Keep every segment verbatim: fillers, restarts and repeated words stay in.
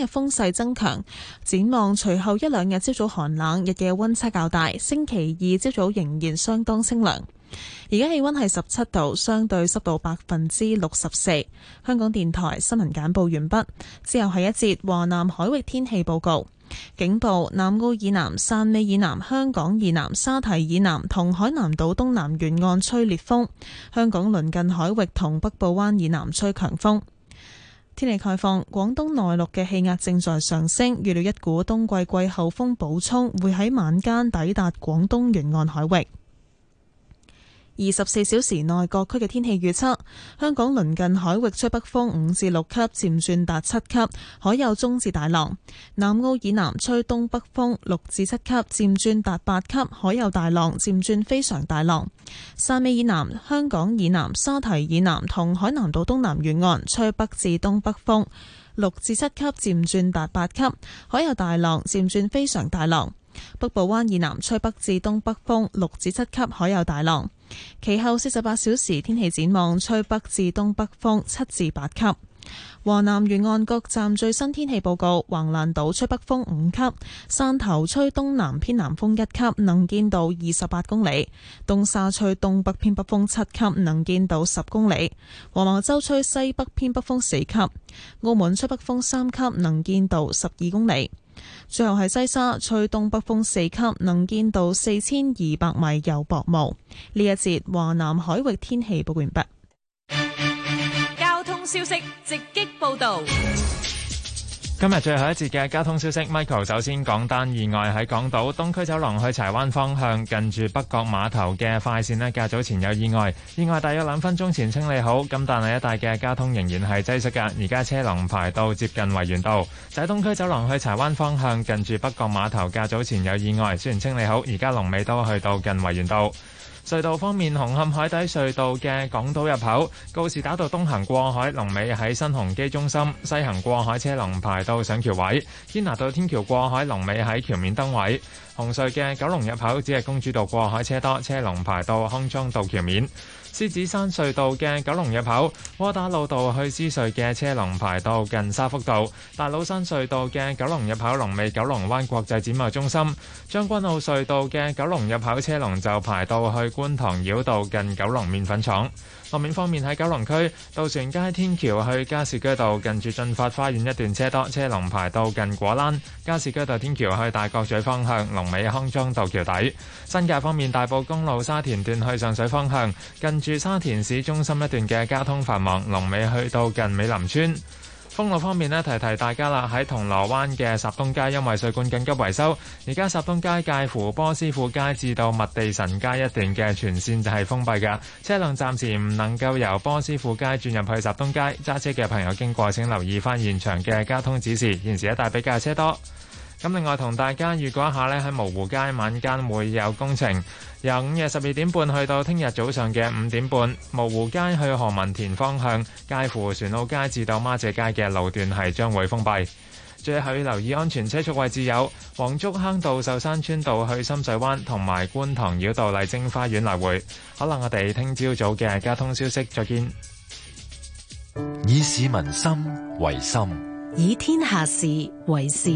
嘅風勢增強，展望隨後一兩日朝早寒冷，日嘅溫差較大。星期二朝早仍然相當清涼。而家氣溫係十七度，相對濕度百分之六十四。香港電台新聞簡報完畢，之後係一節華南海域天氣報告。警報：南澳以南、汕尾以南、香港以南、沙堤以南同海南島東南沿岸吹烈風，香港鄰近海域同北部灣以南吹強風。天氣概況：廣東內陸嘅氣壓正在上升，預料一股冬季季候風補充會喺晚間抵達廣東沿岸海域。二十四小時內各區嘅天氣預測：香港鄰近海域吹北風五至六級，漸轉達七級，海有中至大浪；南澳以南吹東北風六至七級，漸轉達八級，海有大浪，漸轉非常大浪；汕尾以南、香港以南、沙堤以南同海南島東南沿岸吹北至東北風六至七級，漸轉達八級，海有大浪，漸轉非常大浪；北部灣以南吹北至東北風六至七級，海有大浪。其後四十八小時天氣展望，吹北至東北風七至八級。華南沿岸各站最新天氣報告：橫瀾島吹北風五級，汕頭吹東南偏南風一級，能見度二十八公里；東沙吹東北偏北風七級，能見度十公里；黃茅洲吹西北偏北風四級；澳門吹北風三級，能見度十二公里。最後係西沙吹東北風四級，能見度四千二百米，有薄霧。呢一節華南海域天氣報完畢。 交通消息直擊報道。 今日最後一節嘅交通消息 ，Michael 首先講單意外喺港島東區走廊去柴灣方向，近住北角碼頭嘅快線呢，較早前有意外，意外大約兩分鐘前清理好，咁但係一帶嘅交通仍然係擠塞㗎，而家車龍排到接近維園道。就喺東區走廊去柴灣方向，近住北角碼頭較早前有意外，雖然清理好，而家龍尾都去到近維園道。隧道方面，紅磡海底隧道嘅港島入口告士打道東行過海龍尾喺新鴻基中心，西行過海車龍排到上橋位；堅拿道天橋過海龍尾喺橋面燈位。紅隧嘅九龍入口只係公主道過海車多，車龍排到康莊道橋面。獅子山隧道嘅九龍入口，窩打老道去獅隧嘅車龍排到近沙福道；大老山隧道嘅九龍入口龍尾九龍灣國際展貿中心；將軍澳隧道嘅九龍入口車龍就排到去觀塘繞道近九龍麵粉廠。路面方面喺九龍區渡船街天橋去加士居道近住進發花園一段車多，車龍排到近果欄；加士居道天橋去大角咀方向龍尾康莊道橋底。新界方面，大埔公路沙田段去上水方向近住沙田市中心一段嘅交通繁忙，龍尾去到近美林村。封路方面呢，提提大家啦，喺銅鑼灣嘅霎東街因為水管緊急維修，而家霎東街介乎波斯富街至到麥地臣街一段嘅全線就係封閉嘅，車輛暫時唔能夠由波斯富街轉入去霎東街。揸車嘅朋友經過請留意翻現場嘅交通指示，現時一帶比較車多。咁另外同大家預告一下呢，喺蕪湖街晚間會有工程，由午夜十二點半去到聽日早上嘅五點半，蕪湖街去何文田方向介乎船澳街至到孖謝街嘅路段係將會封閉。最後要留意安全車速位置有黃竹坑道、壽山村道去深水灣同埋觀塘繞道麗晶花園來回。可能我哋聽朝早嘅交通消息再見。 以市民心為心， 以天下事為事。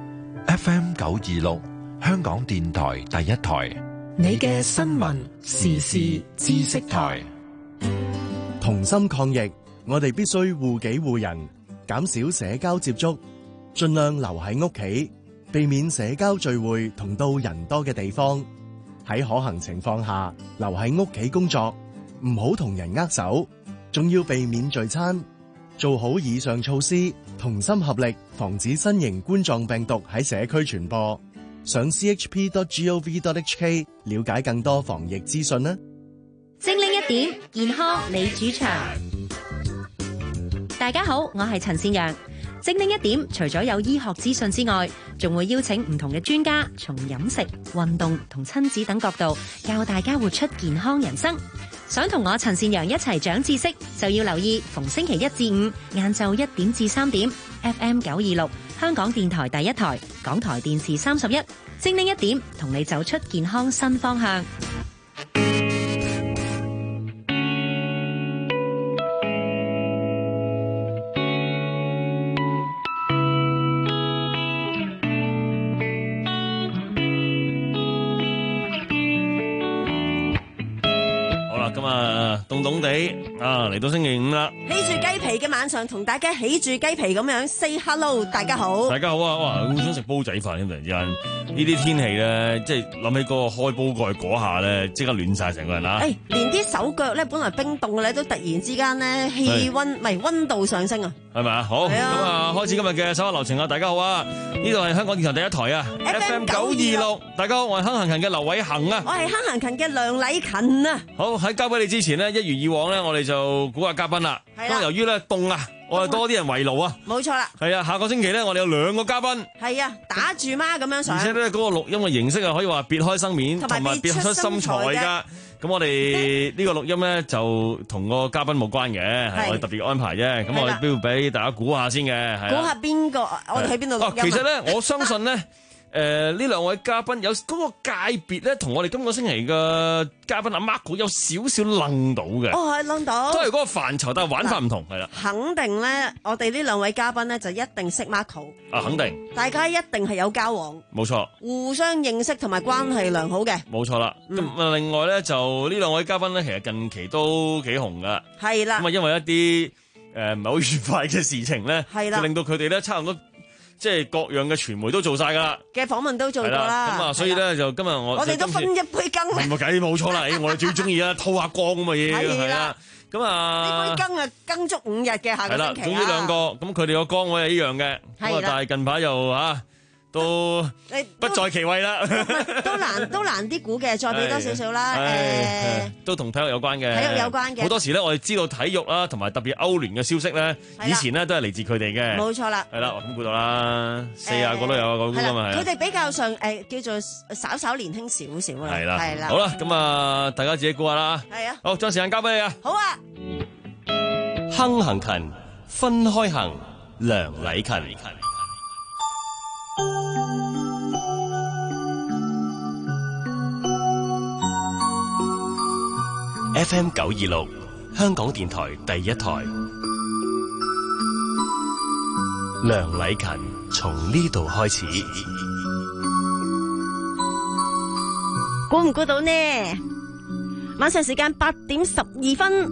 F M 九二六，香港電台第一台， 你嘅新聞時事知識台。 同心抗疫，我哋必須護己護人，減少社交接觸，盡量留喺屋企，避免社交聚會同到人多嘅地方。喺可行情況下，留喺屋企工作，唔好同人握手，仲要避免聚餐。做好以上措施，同心合力，防止新型冠狀病毒喺社區傳播。上 c h p dot gov dot h k 了解更多防疫資訊啦。 精靈一點，健康你主場。大家好，我係陳善陽。精靈一點除咗有醫學資訊之外，仲會邀請唔同嘅專家，從飲食、運動同親子等角度，教大家活出健康人生。想同我陳善陽一齊長知識，就要留意逢星期一至五晏晝一點至三點 F M 九二六香港電台第一台，港台電視三十一，精靈一點同你走出健康新方向。 凍凍地啊，嚟到星期五啦。 起住雞皮嘅晚上，同大家起住雞皮咁樣 say hello， 大家好。 大家好啊！哇，好想食煲仔飯添，突然之間呢啲天氣咧，即係諗起嗰個開煲蓋嗰下咧，即刻暖晒成個人啊！ 誒，連啲手腳咧，本來冰凍嘅咧，都突然之間咧氣溫唔係溫度上升啊！ 係咪啊？好，咁啊，開始今日嘅首個流程啊！大家好啊！呢度係香港電台第一台啊 ，F M 九二六。大家好，我係亨行勤嘅劉偉恒啊。 我係亨行勤嘅梁禮勤啊。 好，喺交俾你之前呢，一如以往咧，我哋就估下嘉賓啦。係啦。由於咧凍啊，我哋多啲人圍爐啊。 冇錯啦。係啊，下個星期咧，我哋有兩個嘉賓。 係啊，打住媽咁樣上。 而且咧，嗰個錄音嘅形式啊，可以話別開生面，同埋別出心裁㗎。咁我哋呢個錄音咧就同個嘉賓冇關嘅，係我哋特別安排啫。咁我哋都要俾大家估下先嘅。 估下邊個？我哋喺邊度錄音啊？ 其實咧，我相信咧。誒，呢兩位嘉賓有嗰個界別咧，同我哋今個星期嘅嘉賓阿 Marco 有少少楞到嘅。 哦，係楞到。都係嗰個範疇，但係玩法唔同，係啦。 肯定咧，我哋呢兩位嘉賓咧就一定識 Marco。 啊，肯定。 大家一定係有交往。 冇錯。互相認識同埋關係良好嘅。 冇錯啦。咁啊、嗯，另外咧就呢兩位嘉賓咧，其實近期都幾紅噶。 係啦。 咁啊，因為一啲誒唔係好愉快嘅事情咧， 係啦， 就令到佢哋咧差唔多。即係各樣嘅傳媒都做晒噶啦， 嘅訪問都做過啦。 咁啊，所以咧就今日我我哋都分一杯羹。 冇計，冇錯啦。誒，我哋最中意啊，透下光咁嘅嘢，係啦。咁啊， 呢杯羹啊，羹足五日嘅下個星期啊。 總之兩個，咁佢哋個崗位係一樣嘅。咁啊，但係近排又嚇。都不在其位啦， 都難都難啲估嘅，再俾多少少啦。誒， 都同體育有關嘅， 體育有關嘅。 好多時咧，我哋知道體育啦，同埋特別歐聯嘅消息咧，以前咧都係嚟自佢哋嘅。 冇錯啦。 係啦，咁估到啦，四廿個都有個估㗎嘛。 佢哋比較上誒叫做稍稍年輕少少啦。 係啦，係啦。好啦，咁啊，大家自己估下啦。 係啊。 好，將時間交俾你啊。 好啊。 亨行勤，分開行，梁禮勤。F M 九二六，香港電台第一台，梁禮勤從呢度開始。 估唔估到呢？晚上時間八點十二分，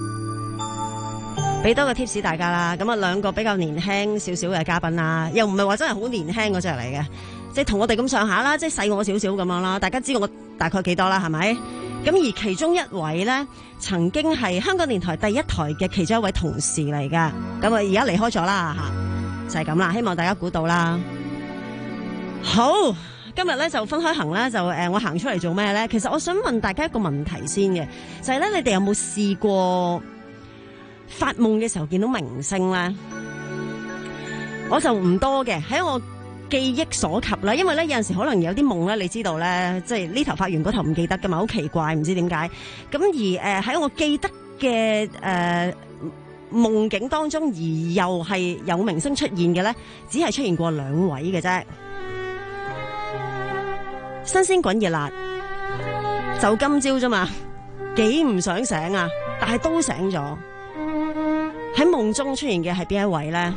俾多個 tips 大家啦。咁啊，兩個比較年輕少少嘅嘉賓啦，又唔係話真係好年輕嗰隻嚟嘅，即係同我哋咁上下啦，即係細我少少咁樣啦。大家知道我大概幾多啦？係咪？咁而其中一位咧，曾經係香港電台第一台嘅其中一位同事嚟噶，咁啊而家離開咗啦吓，就係咁啦，希望大家估到啦。好，今日咧就分開行啦，就誒我行出嚟做咩咧？其實我想問大家一個問題先嘅，就係咧你哋有冇試過發夢嘅時候見到明星咧？我就唔多嘅，喺我記憶所及啦，因為咧有陣時可能有啲夢咧，你知道咧，即係呢頭發完嗰頭唔記得噶嘛，好奇怪，唔知點解。咁而誒喺、呃、我記得嘅誒夢境當中，而又係有明星出現嘅咧，只係出現過兩位嘅啫。新鮮滾熱辣，就今朝啫嘛，幾唔想醒啊，但係都醒咗。喺夢中出現嘅係邊一位咧？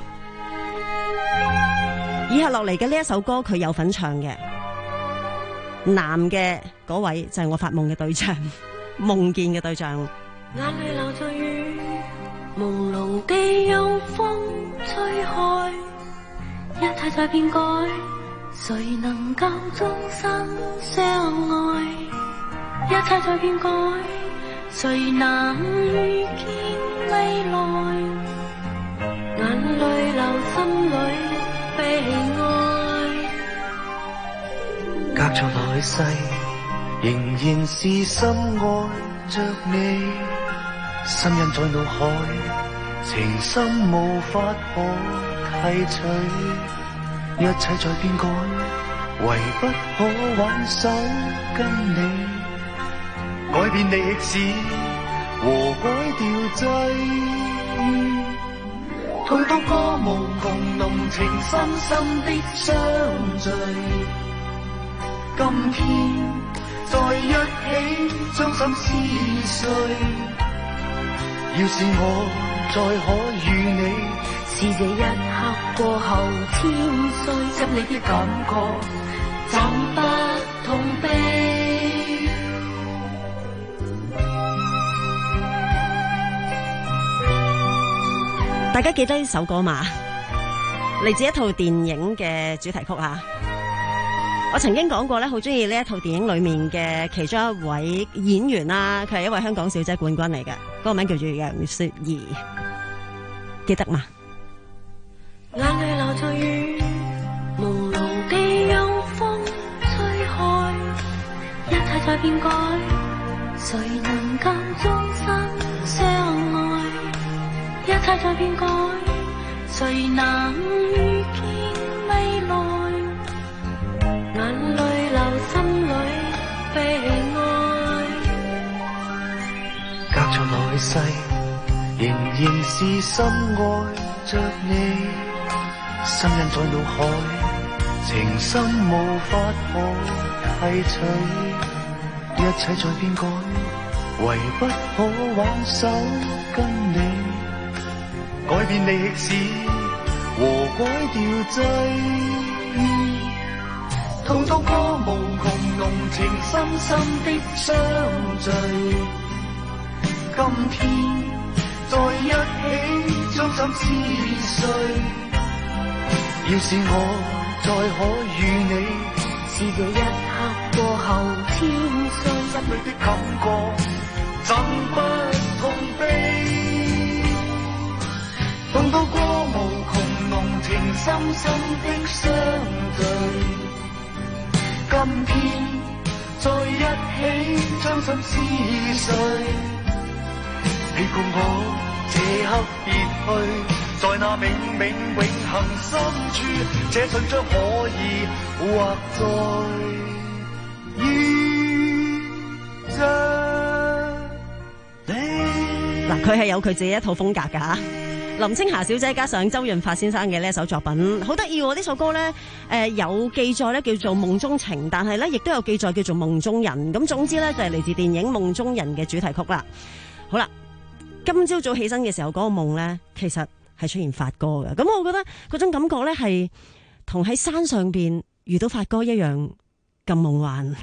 以下落嚟嘅呢一首歌，佢有份唱嘅，男嘅嗰位就係我發夢嘅對象，夢見嘅對象。 眼淚流着雨，朦朧地有風吹開，一切在變改，誰能夠終身相愛？一切在變改，誰能預見未來？眼淚流，心裏悲哀， 隔着來世，仍然是深愛着你，心印在腦海，情深無法可提取，一切在變改，唯不可挽手跟你，改變歷史和改掉際。同渡過無窮濃情，深深的相聚。今天在一起，將心撕碎。要是我再可與你， 是這一刻過後千歲，執你的感覺怎不痛悲？ 大家記得呢首歌嘛？嚟自一套電影嘅主題曲啊！我曾經講過咧，好中意呢一套電影裏面嘅其中一位演員啦，佢係一位香港小姐冠軍嚟嘅，嗰個名叫做楊雪兒，記得嘛？ 眼淚流着雨，朦朧地有風吹開，一切在變改，誰能夠終身相愛？一切在變改，誰能預見未來？眼淚流，心裏悲哀。 隔着來世，仍然是深愛着你。心印在腦海，情深無法可替取。一切在變改，唯不可挽手跟你。改變歷史和改掉際。同渡過無窮濃情深深的相聚，今天在一起將心撕碎。要是我再可與你，是這一刻過後千歲，心裏的感覺怎不痛悲？同渡過無窮濃情深深的相聚。今天在一起將心撕碎，你共我這刻別去，在那冥冥永恆深處，這信將可以畫在於着你。 嗱，佢係有佢自己一套風格㗎吓。林青霞小姐加上周潤發先生嘅呢一首作品，好得意喎！呢首歌咧，誒、呃、有記載咧叫做夢中情，但係咧亦都有記載叫做夢中人。咁總之咧就係、是、嚟自電影《夢中人》嘅主題曲啦。好啦，今朝早起身嘅時候，嗰、那個夢咧其實係出現發哥嘅。咁我覺得嗰種感覺咧係同喺山上邊遇到發哥一樣咁夢幻。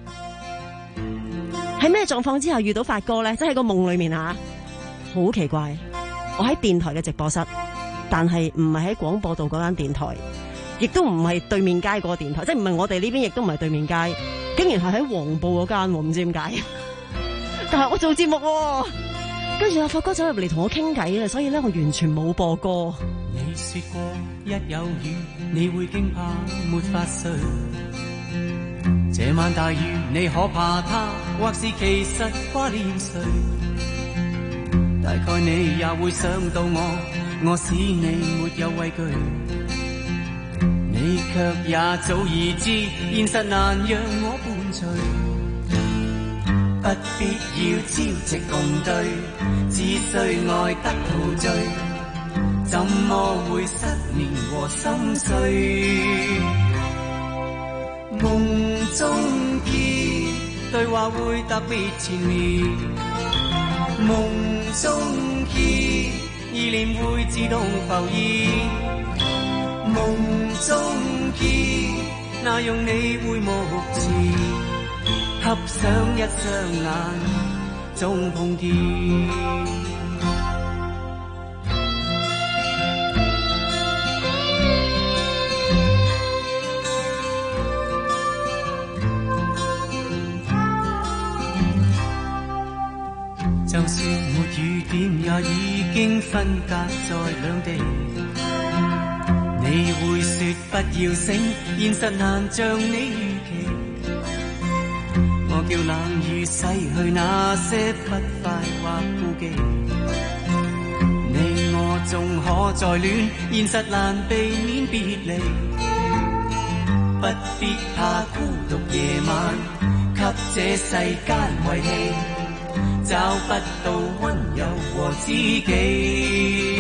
喺咩狀況之下遇到發哥咧？即係個夢裏面啊，好奇怪。我喺電台嘅直播室，但係唔係喺廣播道嗰間電台，亦都唔係對面街嗰個電台，即係唔係我哋呢邊，亦都唔係對面街，竟然係喺黃埔嗰間，唔知點解。但係我做節目，跟住阿發哥走入嚟同我傾偈啊，所以咧我完全冇播歌。 你說過一有雨你會驚怕沒法睡，這晚大雨你可怕他，或是其實掛念誰？大概你也會想到我，我使你沒有畏懼，你卻也早已知現實難讓我伴隨，不必要朝夕共對，只需愛得陶醉，怎麼會失眠和心碎？夢中見對話會特別纏綿，夢中見，意念會自動浮現。夢中見，那樣你會目前合上一雙眼，總碰見。就算沒雨點，也已經分隔在兩地。你會說不要醒，現實難像你預期。我叫冷雨洗去那些不快或顧忌。你我仲可再戀，現實難避免別離。不必怕孤獨夜晚，給這世間遺棄。找不到溫柔和知己，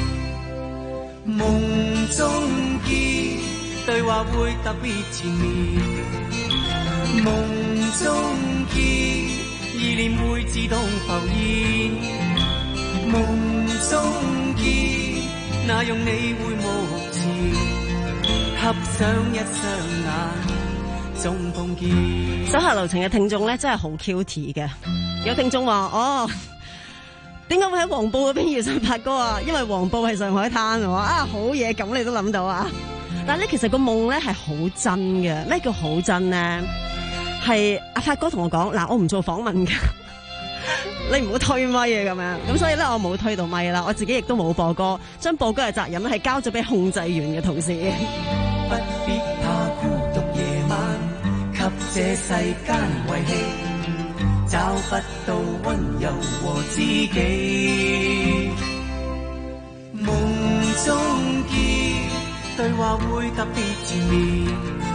夢中見對話會特別纏綿，夢中見意念會自動浮現，夢中見那樣你會目前合上一雙眼，總碰見。 手下留情嘅聽眾咧，真係好 cute 嘅。有聽眾話：哦， 點解會喺黃埔嗰邊遇上發哥啊？因為黃埔係上海灘啊，好嘢，咁你都諗到啊！但係咧，其實個夢咧係好真嘅。咩叫好真咧？係阿發哥同我講嗱，我唔做訪問噶，你唔好推咪嘢咁樣。咁所以咧，我冇推到咪啦，我自己亦都冇播歌，將播歌嘅責任咧係交咗俾控制員嘅同事。 不必怕孤獨夜晚，給這世間遺棄，找不到溫柔和知己。夢中見對話會特別纏綿，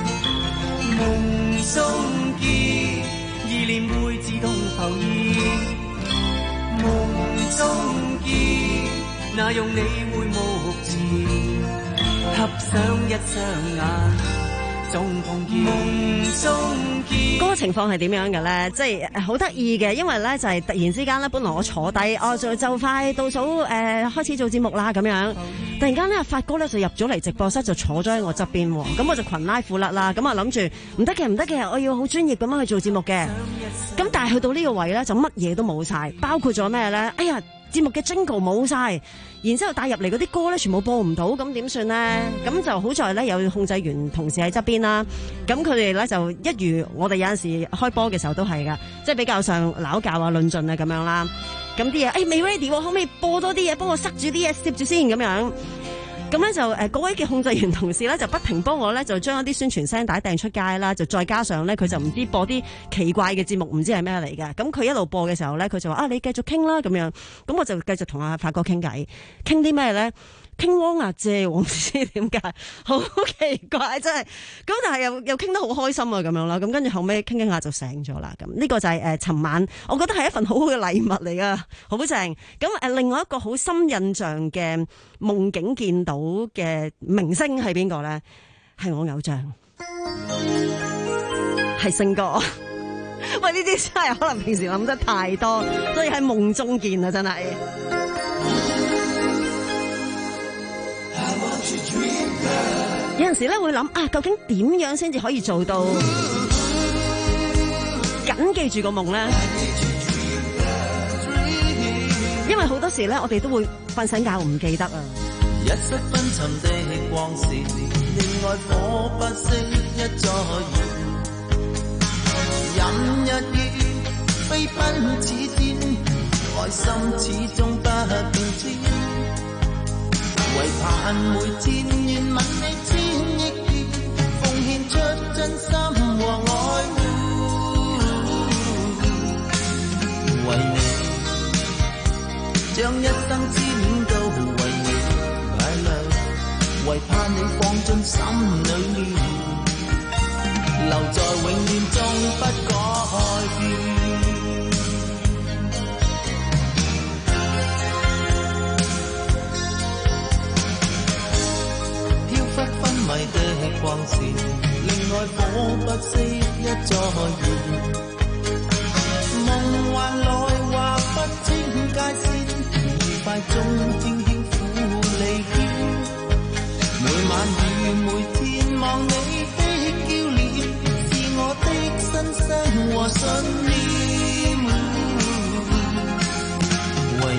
夢中見意念會自動浮現，夢中見那用你會目前，合上一雙眼。 嗰個情況係點樣嘅咧？即係好得意嘅，因為咧就係突然之間咧，本來我坐低，哦就就快倒數誒、呃、開始做節目啦咁樣，突然間咧發哥咧就入咗嚟直播室，就坐咗喺我側邊，咁我就裙拉褲甩啦，咁啊諗住唔得嘅唔得嘅，我要好專業咁樣去做節目嘅，咁但係去到呢個位咧就乜嘢都冇晒，包括咗咩咧？哎呀！節目嘅 jingle 冇晒，然之後帶入嚟嗰啲歌咧，全部播唔到，咁點算咧？咁就好在咧有控制員同事喺側邊啦。咁佢哋咧就一如我哋有陣時開波嘅時候都係噶，即係比較上拗教啊、論盡啊咁樣啦。咁啲嘢誒未 ready，可唔可以播多啲嘢，幫我塞住啲嘢，攝住先咁樣。咁咧就誒嗰位嘅控制員同事咧就不停幫我咧就將一啲宣傳聲帶掟出街啦，就再加上咧佢就唔知播啲奇怪嘅節目，唔知係咩嚟嘅。咁佢一路播嘅時候咧，佢就話啊你繼續傾啦咁樣。咁我就繼續同阿發哥傾偈，傾啲咩咧？傾汪阿姐，我唔知點解，好奇怪真係。咁但係又又傾得好開心啊咁樣啦。咁跟住後尾傾傾下就醒咗啦。咁呢個就係誒尋晚，我覺得係一份好好嘅禮物嚟噶，好正。咁誒另外一個好深印象嘅夢境見到嘅明星係邊個咧？係我偶像，係星哥。喂，呢啲真係可能平時諗得太多，所以喺夢中見啊，真係。有陣時咧會諗啊，究竟點樣先至可以做到緊記住個夢咧？因為好多時咧，我哋都會瞓醒覺唔記得啊。 一室昏沉的光線，令愛火不息一再燃，任日月飛奔似箭，愛心始終不變遷。為盼每天願吻你千億遍，奉獻出真心和愛護。為你將一生之戀都為你體諒，為盼你放進心裏面，留在永遠中不改變。迷的光線，令愛火不息一再燃，夢幻內劃不清界線，愉快中輕輕撫你肩，每晚與每天望你的嬌臉，是我的新生和信念。為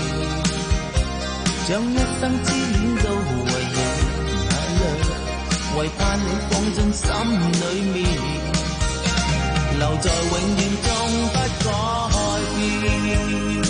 你將一生之戀都為你為盼你放進心裏面，留在永遠中不改變。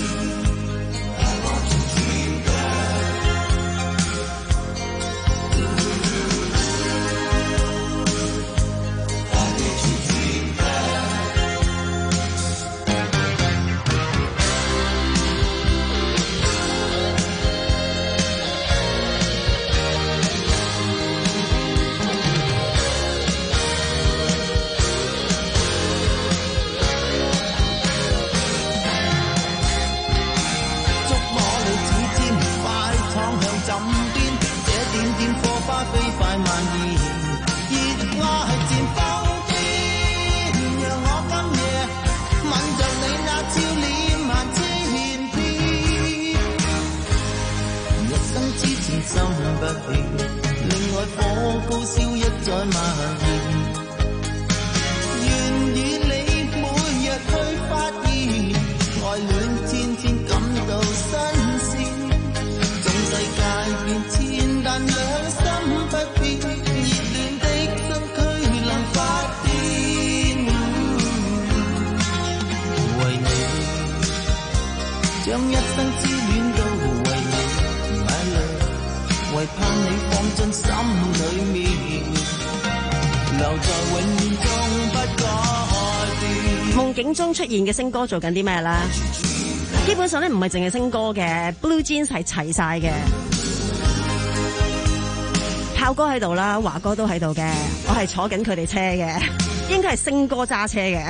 境中出現嘅星歌做緊啲咩啦？基本上咧唔係淨係星歌嘅 ，Blue Jeans 係齊晒嘅。炮哥喺度啦，華哥都喺度嘅，我係坐緊佢哋車嘅，應該係星哥揸車嘅。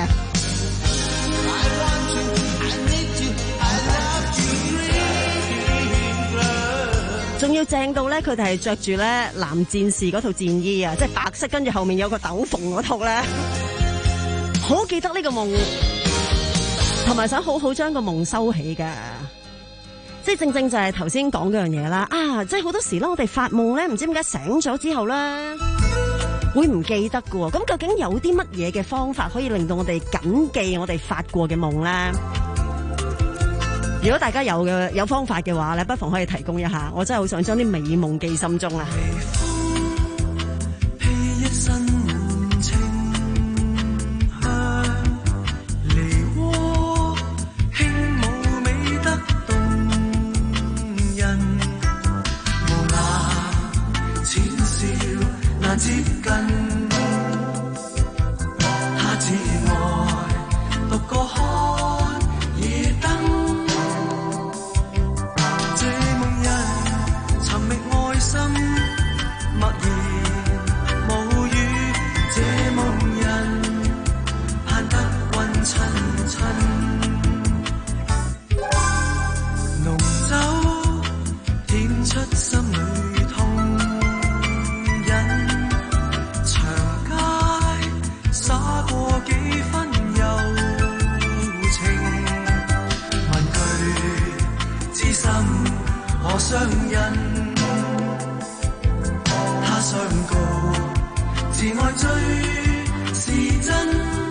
仲要正到咧，佢哋係着住咧藍戰士嗰套戰衣啊，即係白色，跟住後面有個斗篷嗰套咧，好記得呢個夢，同埋想好好將個夢收起噶。即係正正就係頭先講嗰樣嘢啦，啊！即係好多時咧，我哋發夢咧，唔知點解醒咗之後咧，會唔記得噶。咁究竟有啲乜嘢嘅方法可以令到我哋謹記我哋發過嘅夢咧？如果大家有嘅有方法嘅話咧，不妨可以提供一下。我真係好想將啲美夢記心中啊！ 接近，他至愛獨個看夜燈，這夢人尋覓愛心，默然無語，這夢人盼得君親親，濃酒點出心裏痛。灑過幾分柔情，問句知心何相印？他相告自愛最是真，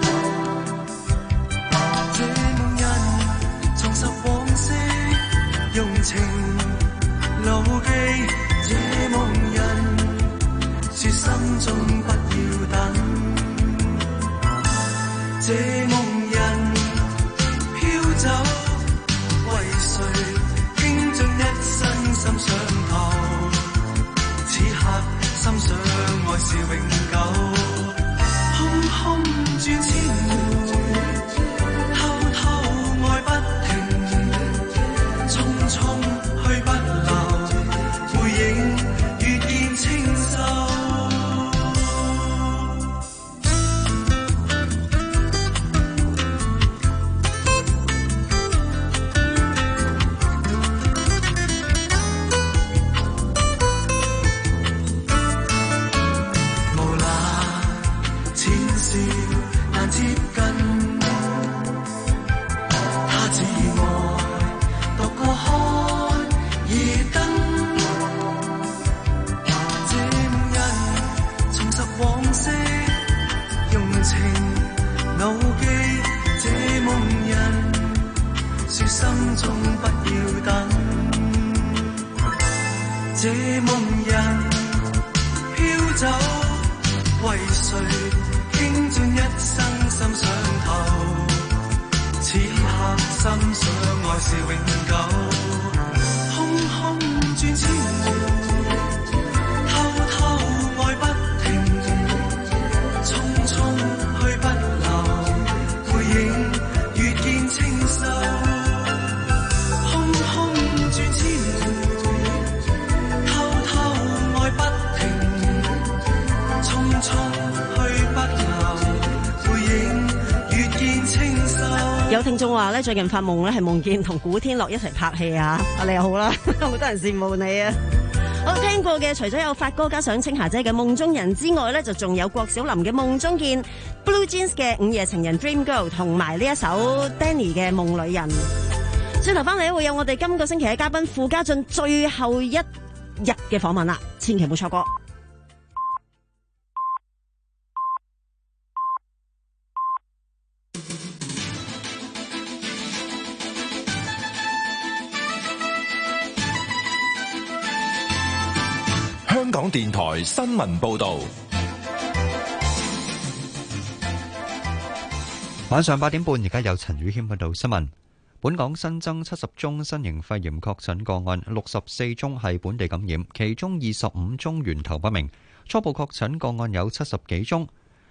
這夢人重拾往昔用情牢記，這夢人說心中不要等。這夢人飄走，為誰傾盡一生心上頭？此刻心想愛是永久，空空轉千回，偷偷愛不停，匆匆去不留，背影越見清秀。這夢人飄走，為誰傾盡一生心上頭？此刻心想愛是永久，空空轉千回，偷偷愛不停，匆匆去不留，背影越見清秀，空空轉千回。 有聽眾話咧，最近發夢咧係夢見同古天樂一齊拍戲啊！啊，你又好啦，好多人羨慕你啊！我聽過嘅除咗有發哥加上青霞姐嘅夢中人之外咧，就仲有郭小霖嘅夢中見、Blue Jeans 嘅午夜情人 Dream Girl 同埋呢一首 Danny 嘅夢裏人。轉頭翻嚟會有我哋今個星期嘅嘉賓傅家俊最後一日嘅訪問啦，千祈唔好錯過。 香港電台新聞報道， 晚上八點半，而家有陳宇謙報道新聞。本港新增七十宗新型肺炎確診個案，六十四宗係本地感染，其中二十五宗源頭不明。初步確診個案有七十幾宗。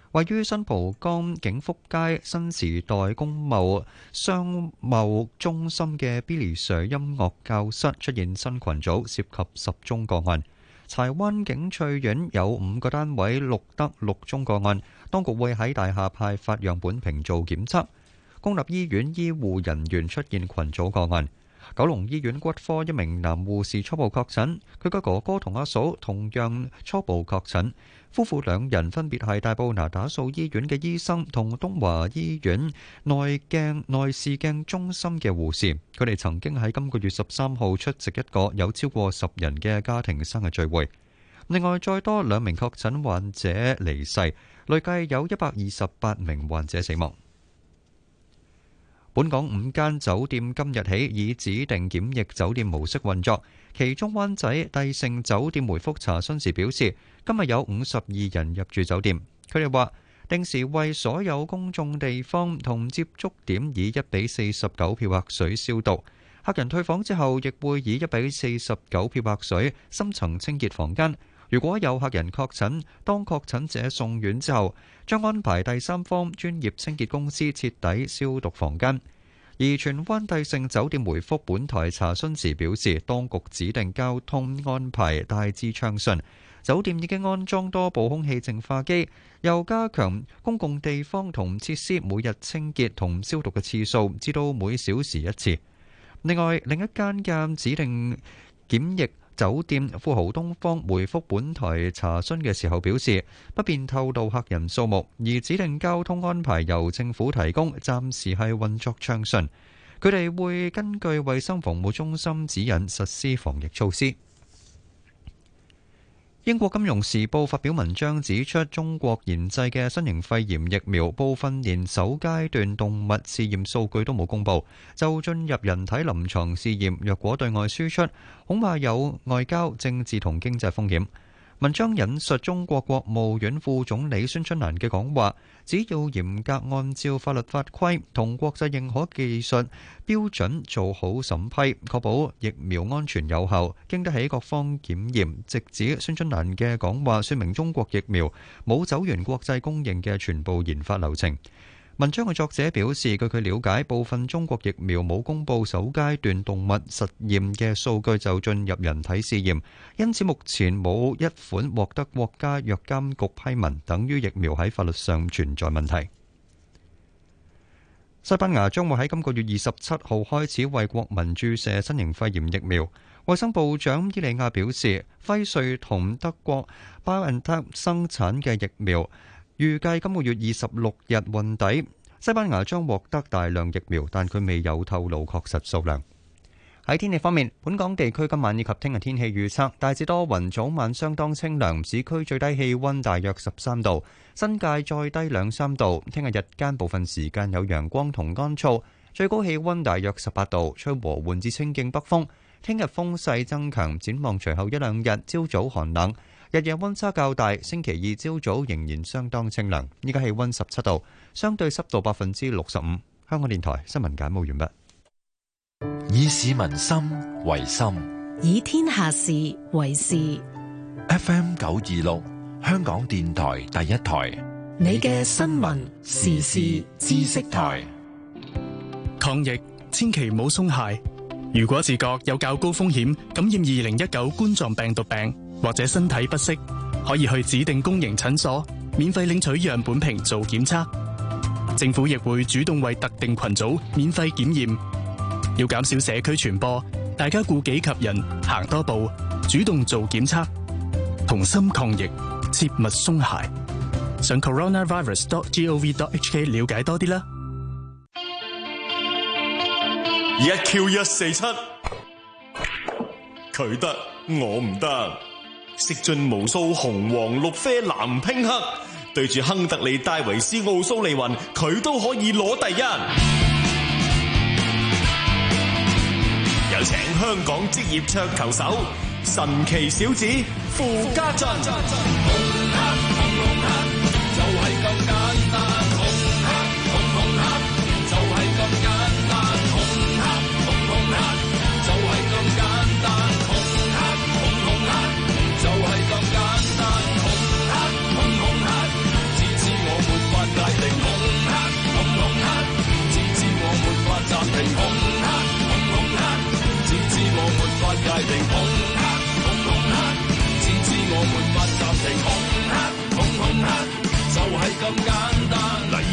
位於新蒲崗景福街新時代工貿商貿中心嘅 Billy Sir 音樂教室出現新群組，涉及十宗個案。柴灣景翠苑有五個單位錄得六宗個案，當局會喺大廈派發樣本瓶做檢測。公立醫院醫護人員出現群組個案。九龍醫院骨科一名男護士初步確診，佢嘅哥哥同阿嫂同樣初步確診。夫婦兩人分別係大埔那打素醫院嘅醫生同東華醫院內鏡內視鏡中心嘅護士，佢哋曾經喺今個月十三號出席一個有超過十人嘅家庭生日聚會。另外，再多兩名確診患者離世，累計有一百二十八名患者死亡。本港五間酒店今日起以指定檢疫酒店模式運作，其中灣仔帝盛酒店回覆查詢時表示，今日有五十二人入住酒店。佢哋話，定時為所有公眾地方同接觸點以一比四十九漂白水消毒，客人退房之後亦會以一比四十九漂白水深層清潔房間。如果有客人確診，當確診者送院之後，將安排第三方專業清潔公司徹底消毒房間。而荃灣帝盛酒店回覆本台查詢時表示，當局指定交通安排大致暢順，酒店已經安裝多部空氣淨化機，又加強公共地方同設施每日清潔同消毒嘅次數，至到每小時一次。另外，另一間嘅指定檢疫酒店富豪東方回覆本台查詢嘅時候表示，不便透露客人數目，而指定交通安排由政府提供，暫時係運作暢順。佢哋會根據衛生防護中心指引實施防疫措施。英國金融時報發表文章指出，中國研製嘅新型肺炎疫苗部分連首階段動物試驗數據都冇公佈，就進入人體臨床試驗，若果對外輸出，恐怕有外交、政治同經濟風險。文章引述中國國務院副總理孫春蘭嘅講話，只要嚴格按照法律法規同國際認可技術標準做好審批，確保疫苗安全有效，經得起各方檢驗。直指孫春蘭嘅講話說明中國疫苗冇走完國際公認嘅全部研發流程。文章嘅作者表示，據佢了解，部分中國疫苗冇公佈首階段動物實驗嘅數據就進入人體試驗，因此目前冇一款獲得國家藥監局批文，等於疫苗喺法律上存在問題。西班牙將會喺今個月二十七號開始為國民注射新型肺炎疫苗。衛生部長伊利亞表示，輝瑞同德國 BioNTech 生產嘅疫苗預計今個月二十六日運抵，西班牙將獲得大量疫苗，但佢未有透露確實數量。喺天氣方面，本港地區今晚以及聽日天氣預測大致多雲，早晚相當清涼，市區最低氣溫大約十三度，新界再低兩三度。聽日日間部分時間有陽光同乾燥，最高氣溫大約十八度，吹和緩至清勁北風。聽日風勢增強，展望隨後一兩日朝早寒冷，日夜溫差較大，星期二朝早仍然相當清涼。依家氣溫十七度，相對濕度百分之六十五。香港電台新聞簡報完畢。 以市民心為心， 以天下事為事。 F M 九二六，香港電台第一台， 你嘅新聞時事知識台。 抗疫千祈唔好鬆懈。如果自覺有較高風險感染二零一九冠狀病毒病，或者身體不適，可以去指定公營診所免費領取樣本瓶做檢測。政府亦會主動為特定群組免費檢驗。要減少社區傳播，大家顧己及人，行多步，主動做檢測，同心抗疫，切勿鬆懈。上 coronavirus dot gov dot hk 了解多啲啦。 一 Q 一四七，佢得我唔得，食盡無數紅黃綠啡藍拼黑，對住亨特利戴維斯奧蘇利雲，佢都可以攞第一。有請香港職業桌球手神奇小子傅家俊。紅黑紅紅黑就係咁簡單，紅黑紅紅黑就係咁簡單，紅黑紅紅黑就係咁簡單，紅黑紅紅黑就係咁簡單，紅黑紅紅黑次次我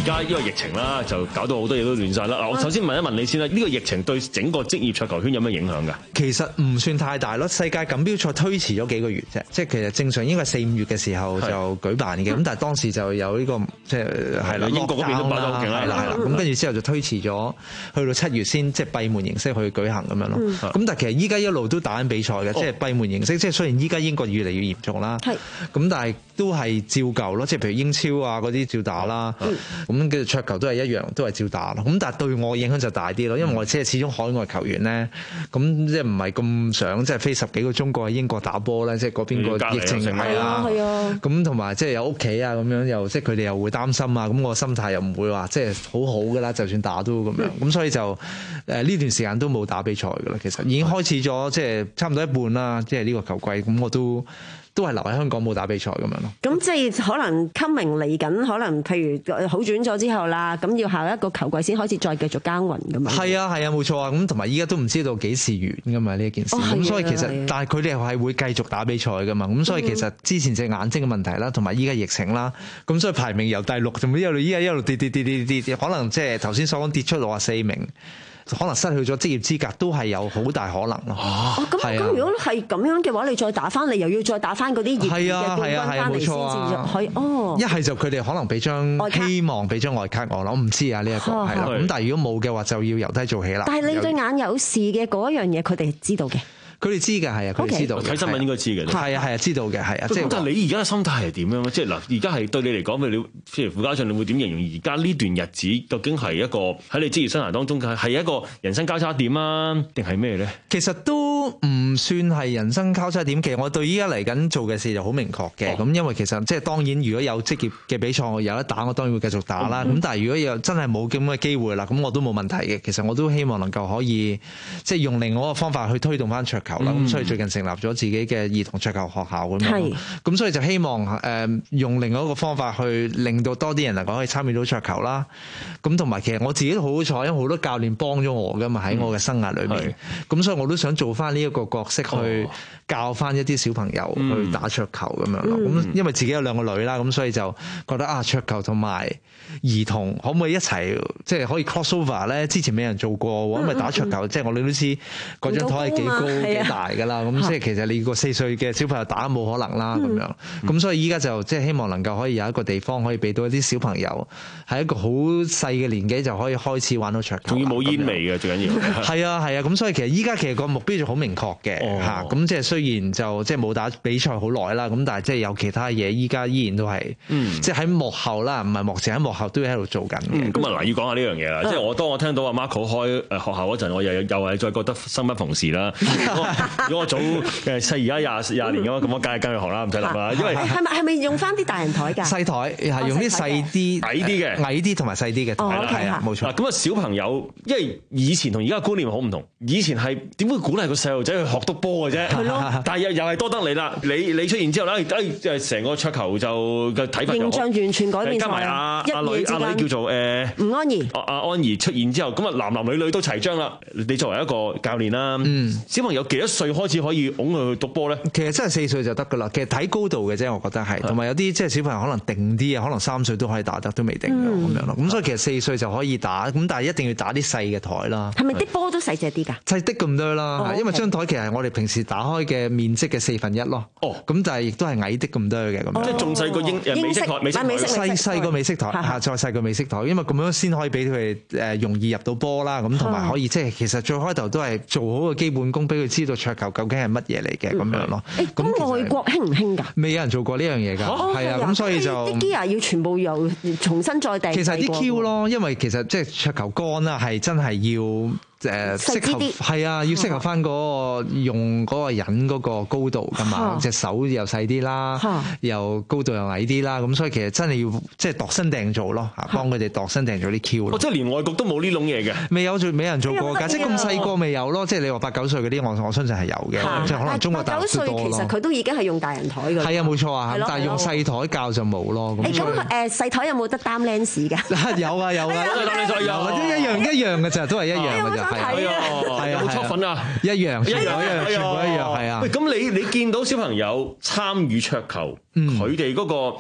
家因為疫情啦，就搞到好多嘢都亂晒啦。嗱，我首先問一問你先啦，呢個疫情對整個職業桌球圈有咩影響㗎？ 其實唔算太大咯，世界錦標賽推遲咗幾個月啫，即係其實正常應該係四五月嘅時候就舉辦嘅，咁但係當時就有呢個即係係啦， 英國嗰邊都爆得好勁啦， 係啦係啦，咁跟住之後就推遲咗，去到七月先即係閉門形式去舉行咁樣咯。咁但係其實依家一路都打緊比賽嘅，即係閉門形式，即係雖然依家英國越嚟越嚴重啦，咁但係都係照舊咯，即係譬如英超啊嗰啲照打啦，咁跟住桌球都係一樣，都係照打咯。咁但係對我影響就大啲咯，因為我即係始終海外球員咧，咁即係唔係咁想即係飛十幾個鐘過去英國打波咧，即係嗰邊個疫情係啊，咁同埋即係有屋企啊咁樣，又即係佢哋又會擔心啊，咁我心態又唔會話即係好好噶啦，就算打都咁樣，咁所以就誒呢段時間都冇打比賽噶啦，其實已經開始咗即係差唔多一半啦，即係呢個球季，咁我都。都係留喺香港冇打比賽咁樣咯。 咁即係可能 coming 嚟緊，可能譬如好轉咗之後啦，咁要下一個球季先開始再繼續耕耘咁嘛。 係啊係啊，冇錯啊。咁同埋依家都唔知道幾時完噶嘛呢一件事。咁、哦、所以其實，但係佢哋係會繼續打比賽噶嘛。咁所以其實之前隻眼睛嘅問題啦，同埋依家疫情啦，咁所以排名由第六仲一路依家一路跌跌跌跌跌跌，可能即係頭先所講跌出六十四名。可能失去咗職業資格都係有好大可能咯。哦，咁咁如果係咁樣嘅話，你再打翻嚟，又要再打翻嗰啲業餘嘅冠軍翻嚟先至可以。哦，一係就佢哋可能俾張希望俾張外卡我，我唔知啊呢一個係啦。咁但係如果冇嘅話，就要由低做起啦。但係你對眼有事嘅嗰一樣嘢，佢哋知道嘅。佢哋知嘅係啊，佢哋知道。睇新聞應該知嘅。係啊係啊，知道嘅係啊。即係，但係你而家嘅心態係點樣？即係嗱，而家係對你嚟講，譬如譬如傅家俊，你會點形容而家呢段日子究竟係一個喺你職業生涯當中嘅係一個人生交叉點啊，定係咩咧？其實都唔算係人生交叉點。其實我對依家嚟緊做嘅事就好明確嘅。咁、哦、因為其實即係當然，如果有職業嘅比賽我有得打，我當然會繼續打啦。咁、嗯、但係如果有真係冇咁嘅機會啦，咁我都冇問題嘅。其實我都希望能夠可以即係用另外一個方法去推動翻桌球啦。咁、嗯、所以最近成立咗自己嘅兒童桌球學校咁樣，咁所以就希望誒用另外一個方法去令到多啲人能夠可以參與到桌球啦。咁同埋其實我自己都好好彩，因為好多教練幫咗我噶嘛喺我嘅生涯裏面。咁、嗯、所以我都想做翻呢一個角色去教翻一啲小朋友去打桌球咁樣咯。咁、嗯、因為自己有兩個女啦，咁所以就覺得啊，桌球同埋兒童可唔可以一齊即係可以 cross over 咧？之前冇人做過，因為打桌球即係、嗯、我哋都知嗰張台係幾高幾大噶啦。咁即係其實你個四歲嘅小朋友打冇可能啦咁樣。咁、嗯、所以依家就即係希望能夠可以有一個地方可以俾到一啲小朋友喺一個好細嘅年紀就可以開始玩到桌球，仲要冇煙味嘅最緊要。係啊係啊，咁所以其實依家其實個目標就好明確嘅嚇。咁即係雖然就即係冇打比賽好耐啦，咁但係即係有其他嘢依家依然都係，嗯、即係喺幕後啦，唔係幕前喺幕後都要喺度做緊嘅。咁啊嗱，要講下呢樣嘢啦，即係我當我聽到阿 Marco 開誒學校嗰陣，我又又係再覺得生不逢時啦。如果我早誒細而家廿廿年咁，咁我梗係跟佢學啦，唔使諗啦。因為係咪係咪用翻啲大人台㗎？細台係用啲細啲、矮啲嘅、矮啲同埋細啲嘅台，係啊，冇錯。 咁啊，小朋友，因為以前同而家觀念好唔同。以前係點會鼓勵個細路仔去學篤波嘅啫？係咯。但係又又係多得你啦。你你出現之後咧，即係成個桌球就嘅睇法形象完全改變。 加埋阿阿女阿女叫做誒吳安儀。 阿阿安儀出現之後，咁啊男男女女都齊張啦。你作為一個教練啦，嗯，小朋友幾多歲開始可以拱佢去篤波咧？ 其實真係四歲就得噶啦。其實睇高度嘅啫，我覺得係。同埋有啲即係小朋友可能定啲啊，可能三歲都可以打得，都未定嘅咁樣咯。咁所以其實四歲就可以打，咁但係一定要打啲細嘅台啦。 係咪啲波都細隻啲㗎？ 細啲咁多啦，哦、因為張台其實係我哋平時打開嘅面積嘅四分一咯。哦，咁但係亦都係矮啲咁多嘅咁樣。 即係仲細個英誒美式台，美式台細細個美式台嚇，再細個美式台，因為咁樣先可以俾佢哋誒容易入到波啦。咁同埋可以即係其實最開頭都係做好個基本功，俾佢知道桌球究竟係乜嘢嚟嘅咁樣咯。 咁外國興唔興㗎？ 未有人做過呢樣嘢㗎，係啊，咁所以就啲 gear 要全部又重新再訂。 其實啲 Q 咯，因為其實即係桌球桿啦，係真係要。誒適合係啊，要適合翻嗰個用嗰個人嗰個高度㗎嘛，隻手又細啲啦，又高度又矮啲啦，咁所以其實真係要即係度身訂做咯，嚇幫佢哋度身訂做啲 Q 咯。 哦，即係連外國都冇呢種嘢嘅， 未有做，未人做過㗎，即係咁細個未有咯。即係你話八九歲嗰啲，我我相信係有嘅，即係可能中國大陸都多咯。 八九歲其實佢都已經係用大人台㗎。 係啊，冇錯啊，但係用細台教就冇咯。 咁誒細台有冇得擔 lens 㗎？ 有啊有啊， 有有都一樣一樣嘅咋，都係一樣嘅咋，係啊。 係啊，有冇搓粉啊？ 一樣，一樣，一樣，全部一樣，係啊。 喂，咁你你見到小朋友參與桌球，佢哋嗰個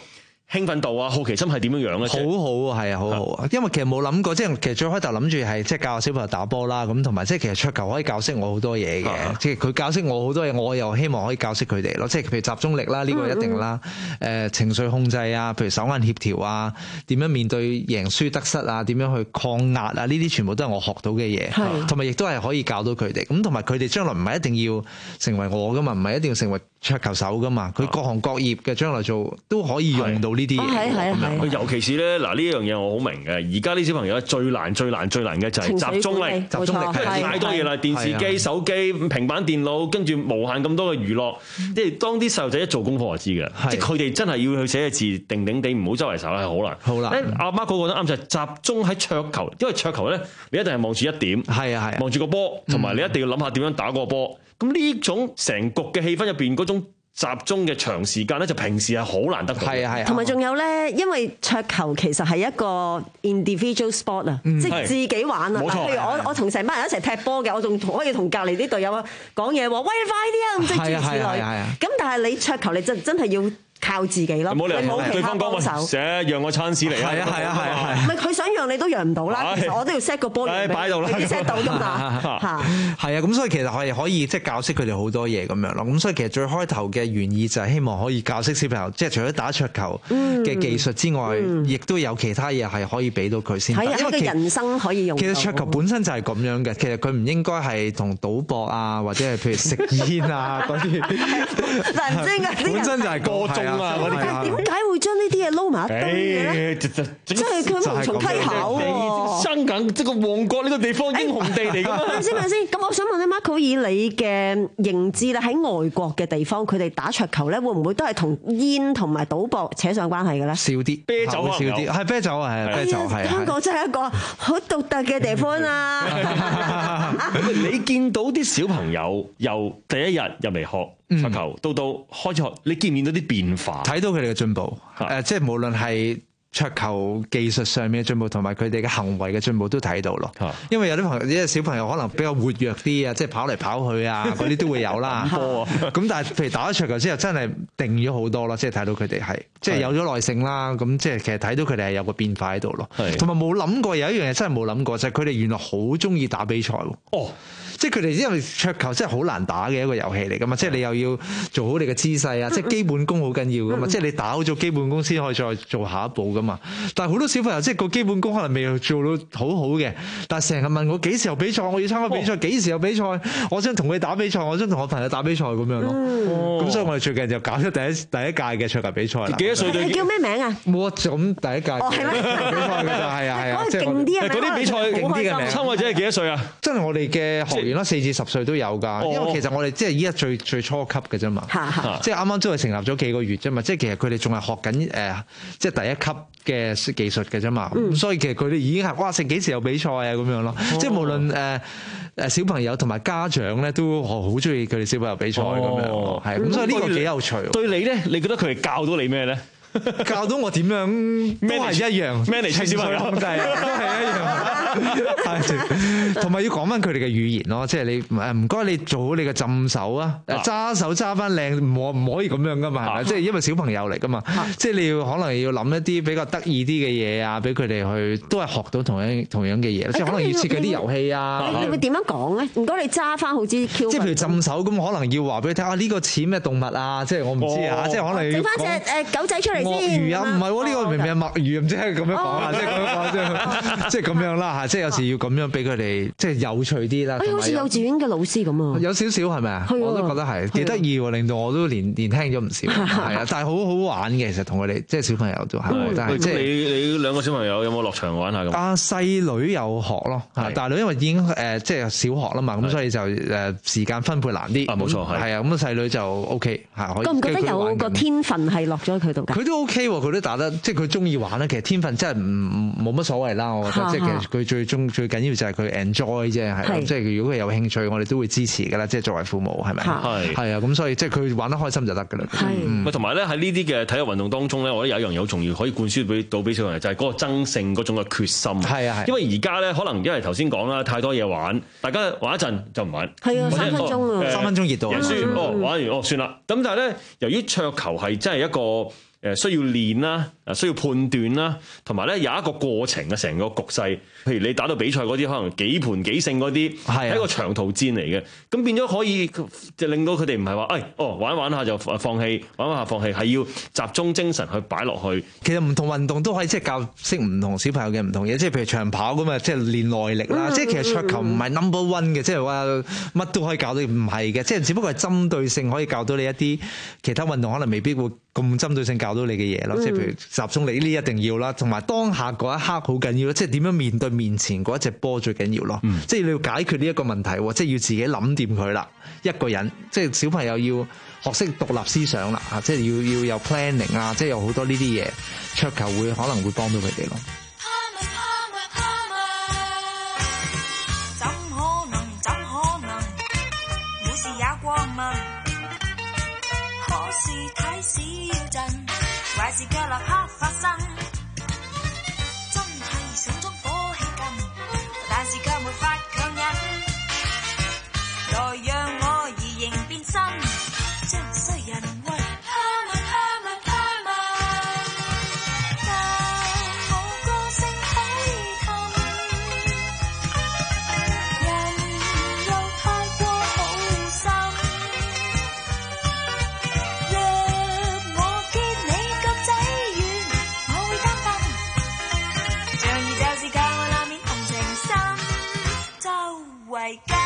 興奮度啊、好奇心係點樣樣咧？ 好好啊，係啊，好好啊，因為其實冇諗過，即係其實最開頭諗住係即係教小朋友打波啦，咁同埋即係其實桌球可以教識我好多嘢嘅，即係佢教識我好多嘢，我又希望可以教識佢哋咯，即係譬如集中力啦，呢個一定啦，誒情緒控制啊，譬如手眼協調啊，點樣面對贏輸得失啊，點樣去抗壓啊，呢啲全部都係我學到嘅嘢，同埋亦都係可以教到佢哋，咁同埋佢哋將來唔係一定要成為我噶嘛，唔係一定要成為桌球手噶嘛，佢各行各業嘅將來做都可以用到呢啲嘢。 係係係。 尤其是咧，嗱呢樣嘢我好明嘅。而家啲小朋友最難、最難、最難嘅就係集中力，集中力太多嘢啦，電視機、手機、平板電腦，跟住無限咁多嘅娛樂。即係當啲細路仔一做功課就知嘅，即係佢哋真係要去寫字，定定地唔好周圍手係好難。好難。阿媽嗰個都啱，就係集中喺桌球，因為桌球咧，你一定係望住一點，係啊係，望住個波，同埋你一定要諗下點樣打嗰個波。咁呢種成局嘅氣氛入邊嗰種集中嘅長時間咧，就平時係好難得到。係啊係啊。同埋仲有咧，因為桌球其實係一個 individual sport 啊、嗯，即係自己玩啊。冇錯。譬如我我同成班人一齊踢波嘅，我仲可以同隔離啲隊友啊講嘢喎，喂快啲啊咁即係諸如此類。咁但係你桌球你真真係要靠自己咯，冇理由對方幫手，寫讓我餐屎嚟啊！係啊係啊係啊係。唔係佢想讓你都讓唔到啦，其實我都要 set 個波嚟擺到啦，你 set 到㗎嘛嚇。 係啊，咁所以其實係可以即係教識佢哋好多嘢咁樣咯。咁所以其實最開頭嘅原意就係希望可以教識小朋友，即係除咗打桌球嘅技術之外，亦都有其他嘢係可以俾到佢先。 係啊，因為人生可以用。 其實桌球本身就係咁樣嘅，其實佢唔應該係同賭博啊，或者係譬如食煙啊嗰啲。 嗱，唔知㗎， 本身就係歌中。 但係點解會將呢啲嘢撈埋一堆嘅咧？即係佢無從稽考喎。 香港即係個旺角呢個地方英雄地嚟㗎嘛。 等先，等先。咁我想問你 Marco， 以你嘅認知咧，喺外國嘅地方，佢哋打桌球咧，會唔會都係同煙同埋賭博扯上關係嘅咧？ 少啲，啤酒少啲，係啤酒啊，係啤酒係。香港真係一個好獨特嘅地方啊！ 你見到啲小朋友由第一日入嚟學桌球，到到開始學，你見唔見到啲變化？ 睇到佢哋嘅進步，誒，即係無論係桌球技術上面嘅進步，同埋佢哋嘅行為嘅進步都睇到咯。因為有啲朋友，啲小朋友可能比較活躍啲啊，即係跑嚟跑去啊，嗰啲都會有啦。咁但係譬如打咗桌球之後，真係定咗好多咯，即係睇到佢哋係即係有咗耐性啦。咁即係其實睇到佢哋係有個變化喺度咯。同埋冇諗過有一樣嘢真係冇諗過，就係佢哋原來好中意打比賽。哦。即係佢哋因為桌球真係好難打嘅一個遊戲嚟噶嘛，即係你又要做好你嘅姿勢啊，即係基本功好緊要噶嘛，即係你打好咗基本功先可以再做下一步噶嘛。但係好多小朋友即係個基本功可能未做到好好嘅，但係成日問我幾時有比賽，我要參加比賽，幾時有比賽，我想同佢打比賽，我想同我朋友打比賽咁樣咯。咁所以我哋最近就搞咗第一第一屆嘅桌球比賽啦。 幾多歲對？叫咩名啊？ 冇咁第一屆。哦，係咩？比賽㗎咋，係啊係啊，即係勁啲啊！ 嗰啲比賽勁啲嘅名。參賽者係幾多歲啊？ 真係我哋嘅學員啦，四至十歲都有㗎。因為其實我哋即係依家最最初級嘅啫嘛，即係啱啱都係成立咗幾個月啫嘛。即係其實佢哋仲係學緊誒，即係第一級嘅技術嘅啫嘛。咁所以其實佢哋已經係哇，成幾時有比賽啊咁樣咯。即係無論誒誒小朋友同埋家長咧，都好中意佢哋小朋友比賽咁樣。係咁，所以呢個幾有趣。 對你咧，你覺得佢哋教到你咩咧？ 教到我點樣都係一樣， 咩嚟？小朋友都係一樣，係同埋要講翻佢哋嘅語言咯，即係你誒唔該你做好你嘅浸手啊，揸手揸翻靚，唔可唔可以咁樣噶嘛？係咪？即係因為小朋友嚟噶嘛，即係你要可能要諗一啲比較得意啲嘅嘢啊，俾佢哋去都係學到同樣同樣嘅嘢，即係可能要設計啲遊戲啊。 你會點樣講咧？唔該你揸翻好支 Q。 即係譬如浸手咁，可能要話俾佢聽啊，呢個似咩動物啊？即係我唔知啊，即係可能要整翻隻誒狗仔出嚟。 鱷魚啊，唔係喎，呢個明明係墨魚，唔知係咁樣講啊，即係咁樣講，即係即係咁樣啦嚇，即係有時要咁樣俾佢哋即係有趣啲啦。 誒，好似幼稚園嘅老師咁啊， 有少少係咪啊？我都覺得係幾得意喎，令到我都年年輕咗唔少，係啊，但係好好玩嘅，其實同佢哋即係小朋友都係，但係即係你你兩個小朋友有冇落場玩下咁？ 啊，細女有學咯，大女因為已經誒即係小學啦嘛，咁所以就誒時間分配難啲。 啊，冇錯係。 係啊，咁啊細女就 O K 嚇，可以。 覺唔覺得有個天分係落咗佢度㗎？ 佢都 O K 喎，佢都打得，即係佢中意玩咧。其實天分真係唔冇乜所謂啦，我覺得。即係其實佢最終最緊要就係佢 enjoy 啫，係。即係如果佢有興趣，我哋都會支持㗎啦。即係作為父母係咪？係係啊，咁所以即係佢玩得開心就得㗎啦。 係。同埋咧喺呢啲嘅體育運動當中咧，我覺得有一樣嘢好重要，可以灌輸俾到俾小朋友，就係嗰個爭勝嗰種嘅決心。係啊係。因為而家咧可能因為頭先講啦，太多嘢玩，大家玩一陣就唔玩。 係啊，三分鐘啊， 三分鐘熱度。 贏輸哦，玩完哦算啦。咁但係咧，由於桌球係真係一個誒需要練啦，誒需要判斷啦，同埋咧有一個過程嘅成個局勢。譬如你打到比賽嗰啲，可能幾盤幾勝嗰啲，係一個長途戰嚟嘅。咁變咗可以就令到佢哋唔係話誒哦玩一玩下就放棄，玩一玩下放棄，係要集中精神去擺落去。 其實唔同運動都可以即係教識唔同小朋友嘅唔同嘢，即係譬如長跑咁啊，即係練耐力啦。嗯、即係其實桌球唔係 number one 嘅，即係話乜都可以教到，唔係嘅，即係只不過係針對性可以教到你一啲其他運動可能未必會咁針對性教到你嘅嘢咯。即係、嗯、譬如集中力呢一定要啦，同埋當下嗰一刻好緊要咯，即係點樣面對面前嗰一隻波最緊要咯。嗯、即係你要解決呢一個問題，即係要自己諗掂佢啦。一個人即係小朋友要學識獨立思想啦，啊，即係要要有 planning 啊，即係有好多呢啲嘢，桌球會可能會幫到佢哋咯。 怎可能？怎可能？每事也過問，可是太少陣，壞事卻立刻發生。真係手中火氣勁，但是卻沒法強忍。來讓我移形變身，將衰人為他們他們他們，但我歌聲起騰，人又太過好心。若我見你腳仔軟，我會擔凳，仗義就是教我難免同情心，周圍解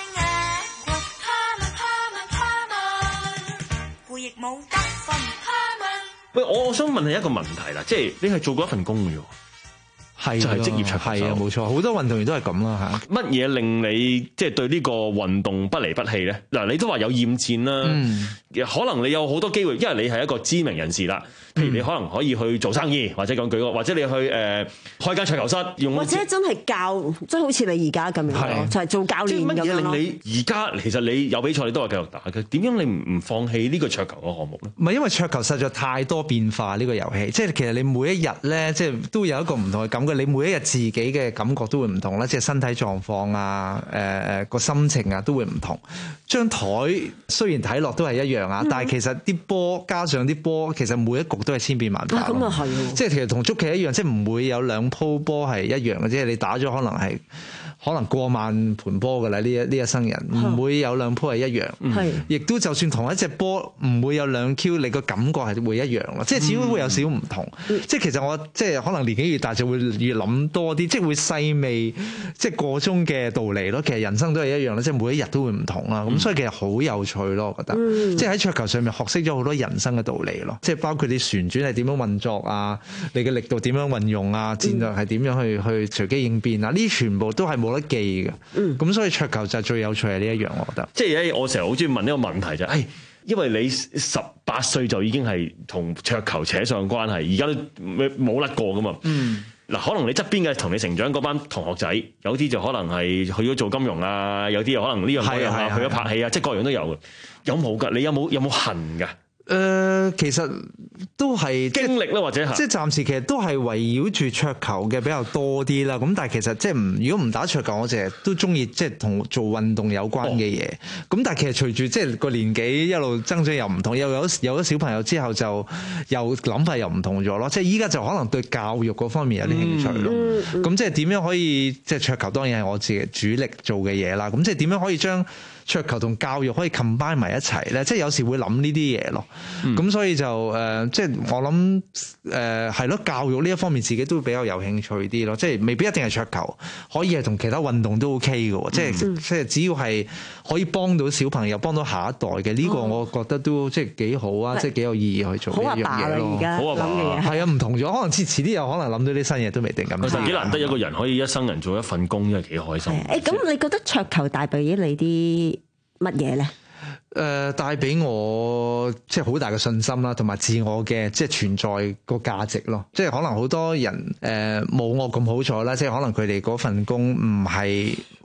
喂，我我想問你一個問題啦，即係你係做過一份工嘅喎，係就係職業桌球手， 係啊，冇錯，好多運動員都係咁啦嚇。 乜嘢令你即係對呢個運動不離不棄咧？嗱，你都話有厭戰啦，嗯、可能你有好多機會，因為你係一個知名人士啦。譬如你可能可以去做生意，或者講舉個，或者你去誒、呃、開間桌球室，用或者真係教，即係好似你而家咁樣咯，就係做教練咁樣咯。 乜嘢令你而家其實你有比賽你都係繼續打嘅？點樣你唔唔放棄呢個桌球嘅項目咧？ 唔係因為桌球實在太多變化呢個遊戲，即係其實你每一日咧，即係都有一個唔同嘅感覺。你每一日自己嘅感覺都會唔同啦，即係身體狀況啊，誒誒個心情啊都會唔同。張台雖然睇落都係一樣啊，嗯、但係其實啲波加上啲波，其實每一局都係千變萬化。 咁啊係喎， 即係其實同足球一樣，即係唔會有兩鋪波係一樣嘅，即係你打咗可能係可能過萬盤波㗎啦，呢一呢一生人唔、嗯、會有兩鋪係一樣。係，亦都就算同一隻波唔會有兩 Q， 你個感覺係會一樣咯。即係始終會有少少唔同。嗯、即係其實我即係可能年紀越大就會越諗多啲，即係會細味即係個中嘅道理咯。其實人生都係一樣啦，即係每一日都會唔同啦。咁、嗯、所以其實好有趣咯，我覺得。嗯、即係喺桌球上面學識咗好多人生嘅道理咯。即係包括你旋轉係點樣運作啊，你嘅力度點樣運用啊，戰略係點樣去去隨機應變啊，呢啲全部都係冇得記嘅。咁、嗯、所以桌球就係最有趣係呢一樣，我覺得。 即係我成日好中意問呢個問題就係、是，因為你十八歲就已經係同桌球扯上關係，而家都冇甩過噶嘛。嗯。嗱，可能你側邊嘅同你成長嗰班同學仔，有啲就可能係去咗做金融啊，有啲又可能呢樣嗰樣啊，去咗拍戲啊，即係各樣都有嘅。有冇㗎？你有冇有冇恨㗎？ 誒、呃，其實都係經歷啦，或者係即係暫時其實都係圍繞住桌球嘅比較多啲啦。咁但係其實即係唔如果唔打桌球，我淨係都中意即係同做運動有關嘅嘢。咁、哦、但係其實隨住即係個年紀一路增長又唔同，又有有咗小朋友之後就又諗法又唔同咗咯。即係依家就可能對教育嗰方面有啲興趣咯。咁、嗯、即係點樣可以即係桌球當然係我自己主力做嘅嘢啦。咁即係點樣可以將桌球同教育可以 combine 埋一齊咧？即係有時會諗呢啲嘢咯。咁、嗯、所以就誒、呃，即係我諗誒係咯，教育呢一方面自己都比較有興趣啲咯。即係未必一定係桌球，可以係同其他運動都 OK 嘅。嗯、即係即係只要係可以幫到小朋友、幫到下一代嘅呢、呢個，我覺得都即係幾好啊！即係幾有意義去做呢樣嘢咯。 好阿爸啦， 係啊，唔同咗，可能遲遲啲有可能諗到啲新嘢都未定咁。 其實幾難得一個人可以一生人做一份工，真係幾開心。 誒，咁你覺得桌球帶俾你啲乜嘢咧？ 誒，帶俾我即係好大嘅信心啦，同埋自我嘅即係存在個價值咯。即係可能好多人誒冇我咁好彩啦，即係可能佢哋嗰份工唔係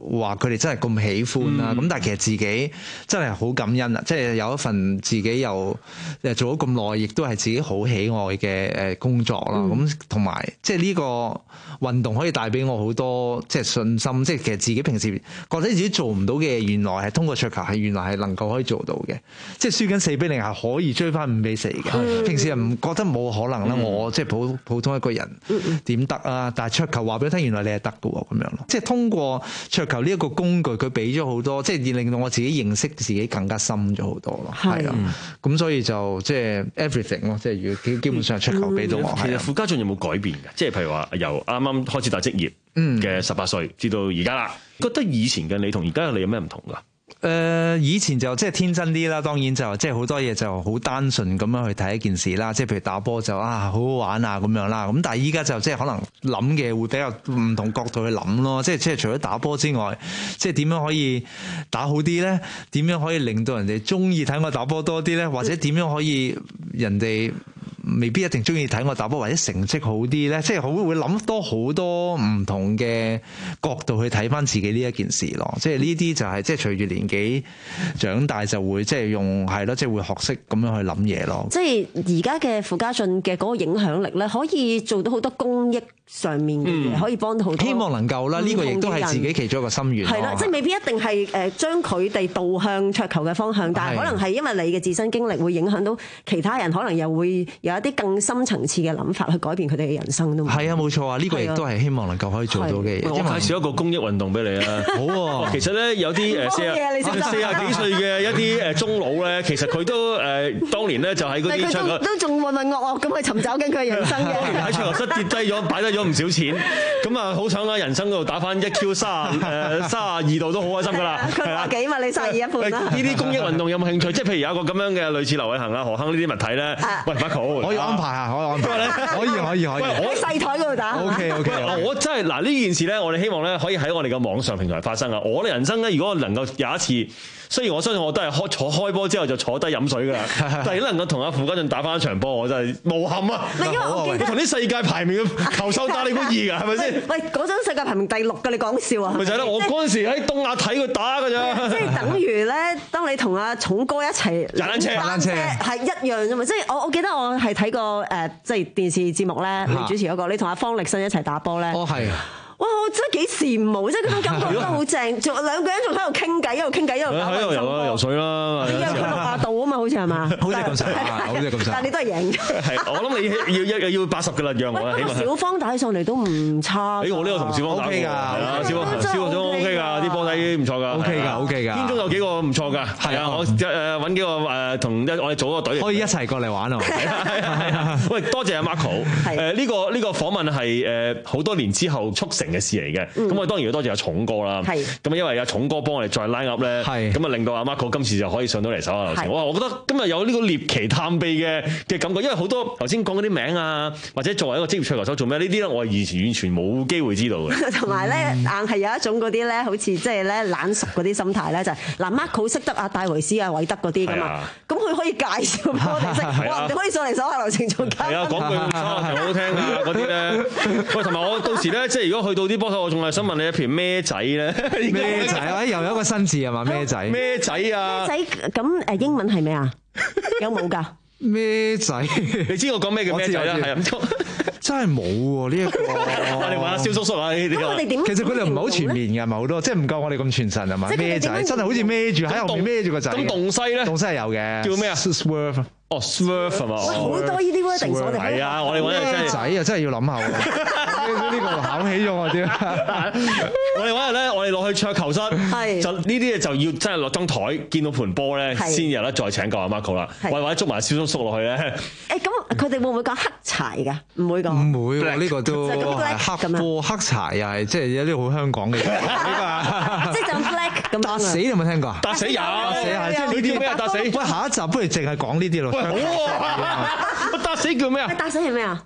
話佢哋真係咁喜歡啦。咁、嗯、但係其實自己真係好感恩啊！即係有一份自己又誒做咗咁耐，亦都係自己好喜愛嘅誒工作啦。咁同埋即係呢個運動可以帶俾我好多即係信心。即係其實自己平時覺得自己做唔到嘅嘢，原來係通過桌球係原來係能夠可以做到嘅。即係輸緊四比零係可以追翻五比四嘅。嗯、平時又唔覺得冇可能啦。嗯、我即係普普通一個人點得啊？但係桌球話俾我聽，原來你係得嘅喎，咁樣咯。即係通過桌球呢一個工具，佢俾咗好多，即係令到我自己認識自己更加深咗好多咯。係啊，咁所以就即係 everything 咯，即係如果基本上桌球俾到我。 其實傅家俊有冇改變嘅？即係譬如話由啱啱開始打職業嘅十八歲至到而家啦，覺得以前嘅你同而家嘅你有咩唔同㗎？ 誒、呃、以前就即係天真啲啦，當然就即係好多嘢就好單純咁樣去睇一件事啦，即係譬如打波就啊好好玩啊咁樣啦，咁但係依家就即係可能諗嘅會比較唔同角度去諗咯，即係即係除咗打波之外，即係點樣可以打好啲咧？點樣可以令到人哋中意睇我打波多啲咧？或者點樣可以人哋未必一定中意睇我打波，或者成績好啲咧，即係好會諗多好多唔同嘅角度去睇翻自己呢一件事咯。即係呢啲就係即係隨住年紀長大就會即係用係咯，即係會學識咁樣去諗嘢咯。 即係而家嘅傅家俊嘅嗰個影響力咧，可以做到好多公益上面嘅嘢，嗯、可以幫到好多。 希望能夠啦，呢、這個亦都係自己其中一個心願。 係啦，即係未必一定係誒將佢哋導向桌球嘅方向，但係可能係因為你嘅自身經歷會影響到其他人，可能又會有一啲更深層次嘅諗法去改變佢哋嘅人生都。 係啊，冇錯啊，呢、這個亦都係希望能夠可以做到嘅嘢。 我介紹一個公益運動俾你啊！好喎，其實咧有啲誒四啊四啊幾歲嘅一啲誒中佬咧，其實佢都誒當年咧就喺嗰啲桌球都仲渾渾噩噩咁去尋找緊佢嘅人生嘅。 喺桌球室跌低咗，擺低咗唔少錢，咁啊好想啦，人生嗰度打翻一 Q 三誒三十二度都好開心㗎啦。 佢話幾嘛？你三十二一半啦。 呢啲公益運動有冇興趣？即係譬如有一個咁樣嘅類似劉偉恒啊、何鏗呢啲物體咧，喂 Marco 可以安排下，可以安排，可以可以可以。 喺細台嗰度打。 O K O K。 我真係嗱呢件事咧，我哋希望咧可以喺我哋嘅網上平台發生啊！我哋人生咧，如果我能夠有一次，雖然我相信我都係開坐開波之後就坐低飲水㗎啦，但係能夠同阿傅家俊打翻一場波，我真係無憾啊！ 因為我記得同啲世界排名嘅球手打你估易㗎，係咪先？ 喂，嗰陣世界排名第六㗎，你講笑啊？ 咪就係咯，我嗰陣時喺東亞睇佢打㗎咋。 即係等於咧，當你同阿重哥一齊踩單車，踩單車係一樣啫嘛。即係我我記得我係睇過誒，即係電視節目咧，你主持嗰個，你同阿方力申一齊打波咧。 哦，係。 哇！我真係幾羨慕，即係嗰種感覺都好正，仲兩個人仲喺度傾偈，一路傾偈一路打。 喺度游啊游水啦， 因為佢六啊度啊嘛，好似係嘛？ 好似咁上下，好似咁上下。 但係你都係贏。 係，我諗你要要要八十嘅啦，讓我啦，起碼。 小方打起上嚟都唔差。 誒，我呢個同小方打 O K 㗎， 小方小方都 O K 㗎，啲波底唔錯㗎。 O K 㗎，O K 㗎。 天中有幾個唔錯㗎，係啊，我誒揾幾個誒同一我哋組個隊。 可以一齊過嚟玩啊！ 係啊係啊！喂，多謝阿 Marco。誒呢個呢個訪問係誒好多年之後促成嘅事嚟嘅。咁我當然要多謝阿重哥啦。係。咁因為阿重哥幫我哋再 line up 咧，咁啊令到阿 Marco 今次就可以上到嚟手下留情。哇！我覺得今日有呢個獵奇探秘嘅嘅感覺，因為好多頭先講嗰啲名啊，或者作為一個職業桌球手做咩呢啲咧，我係以前完全冇機會知道嘅。 同埋咧，硬係有一種嗰啲咧，好似即係咧懶熟嗰啲心態咧，就係嗱 Marco 識得阿戴維斯啊、韋德嗰啲噶嘛，咁佢可以介紹俾我哋識，哇！你可以上嚟手下留情做嘉賓。 係啊，講句手下留情好聽㗎嗰啲咧。喂，同埋我到時咧，即係如果去到啲波手，我仲係想問你一片咩仔咧？ 咩仔啊？又有一個新字係嘛？咩仔？ 咩仔啊？ 咩仔咁誒英文係咩啊？有冇㗎？ 咩仔？ 你知我講咩叫咩仔啦？係啊， 真係冇喎呢一個。 我哋玩下蕭叔叔啊呢啲。 咁我哋點？ 其實佢哋唔係好全面嘅，唔係好多，即係唔夠我哋咁全神係嘛？咩仔？真係好似孭住喺後面孭住個仔。 咁洞西咧？ 洞西係有嘅。 叫咩啊 ？Swerve。 哦 ，Swerve 係嘛？ 好多呢啲 wording 我哋係啊，我哋揾人真係仔啊，真係要諗下喎。呢個考起咗我啲。 我哋揾日咧，我哋落去桌球室，就呢啲嘢就要真係落張台，見到盤波咧，先有得再請教阿 Marco 啦。喂，或者捉埋蕭叔叔落去咧。 誒，咁佢哋會唔會講黑柴㗎？唔會講。 唔會喎，呢個都係黑波黑柴又係即係有啲好香港嘅嘢。 即係就 black 咁。 打死你有冇聽過啊？ 打死有， 打死係即係呢啲咩啊？打死。喂， 下一集不如淨係講呢啲咯。 好啊！打死叫咩啊？ 打死係咩啊？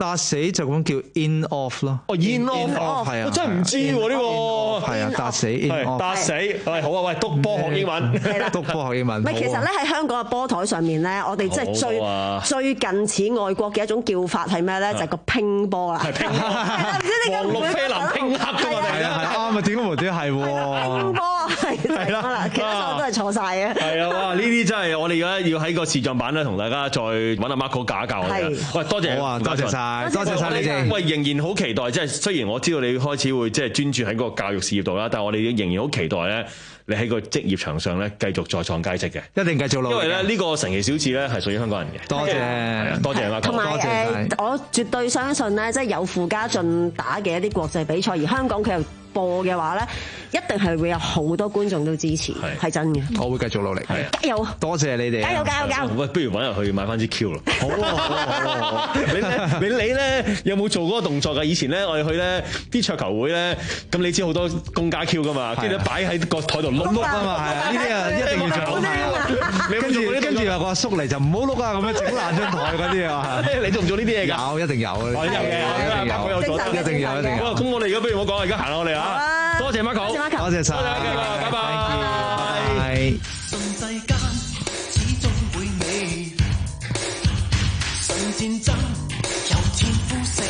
打死就咁叫 in off 咯。 哦 in off 係啊， 我真係唔知喎呢個。 係啊，打死 in off。 打死，係好啊！喂，督波學英文， 督波學英文。 唔係，其實咧喺香港嘅波台上面咧，我哋即係最最近似外國嘅一種叫法係咩咧？就係個乒波啦。係乒波。唔知點解黃綠啡藍拼黑㗎嘛？ 係啊係啊，啱啊！點解無端係喎？ 乒波係係啦，其他我都係錯晒嘅。 係啊！哇！呢啲真係我哋而家要喺個視像版咧，同大家再揾阿 Marco 教一教我哋。喂，多謝。 好啊，多謝晒，多謝晒你哋。 喂，仍然好期待，即係雖然我知道你開始會即係專注喺嗰個教育事業度啦，但係我哋仍然好期待咧，你喺個職業場上咧繼續再創佳績嘅， 一定繼續努力。 因為咧呢個神奇小子咧係屬於香港人嘅。 多謝， 多謝 Marco。 同埋誒，我絕對相信咧，即係有傅家俊打嘅一啲國際比賽，而香港佢又播嘅話咧，一定係會有好多觀眾都支持，係真嘅。 我會繼續努力， 加油！ 多謝你哋， 加油加油加油！ 喂，不如揾人去買翻支 Q 咯。好啊好啊好啊！你咧你你咧有冇做嗰個動作㗎？以前咧我哋去咧啲桌球會咧，咁你知好多公家 Q 㗎嘛，跟住咧擺喺個台度碌碌啊嘛，係啊，呢啲啊一定要做。跟住跟住有個阿叔嚟就唔好碌啊，咁樣整爛張台嗰啲啊。你做唔做呢啲嘢㗎？有，一定有。有嘅，一定有，一定有，一定有。 咁我哋而家不如我講，而家行啦，我哋啊，多謝 Marco， 多謝晒， 拜拜。 順世間始終會美，順戰爭有天夫死，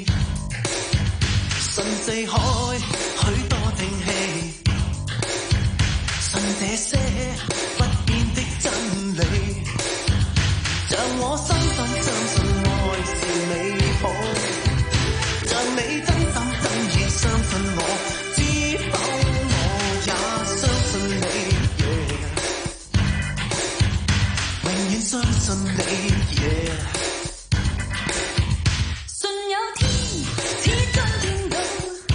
順四海許多定氣，順這些不變的真理，像我深深相信愛是美好，像你真心真意相信我。相信你，yeah。 信有天，始終見到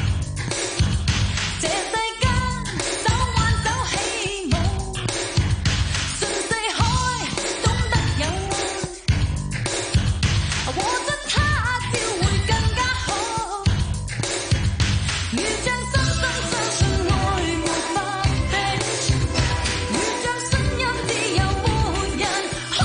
這世間手挽手起舞，信四海懂得有愛，和着他朝會更加好。如像深深相信愛沒法避，如像信任自由沒人。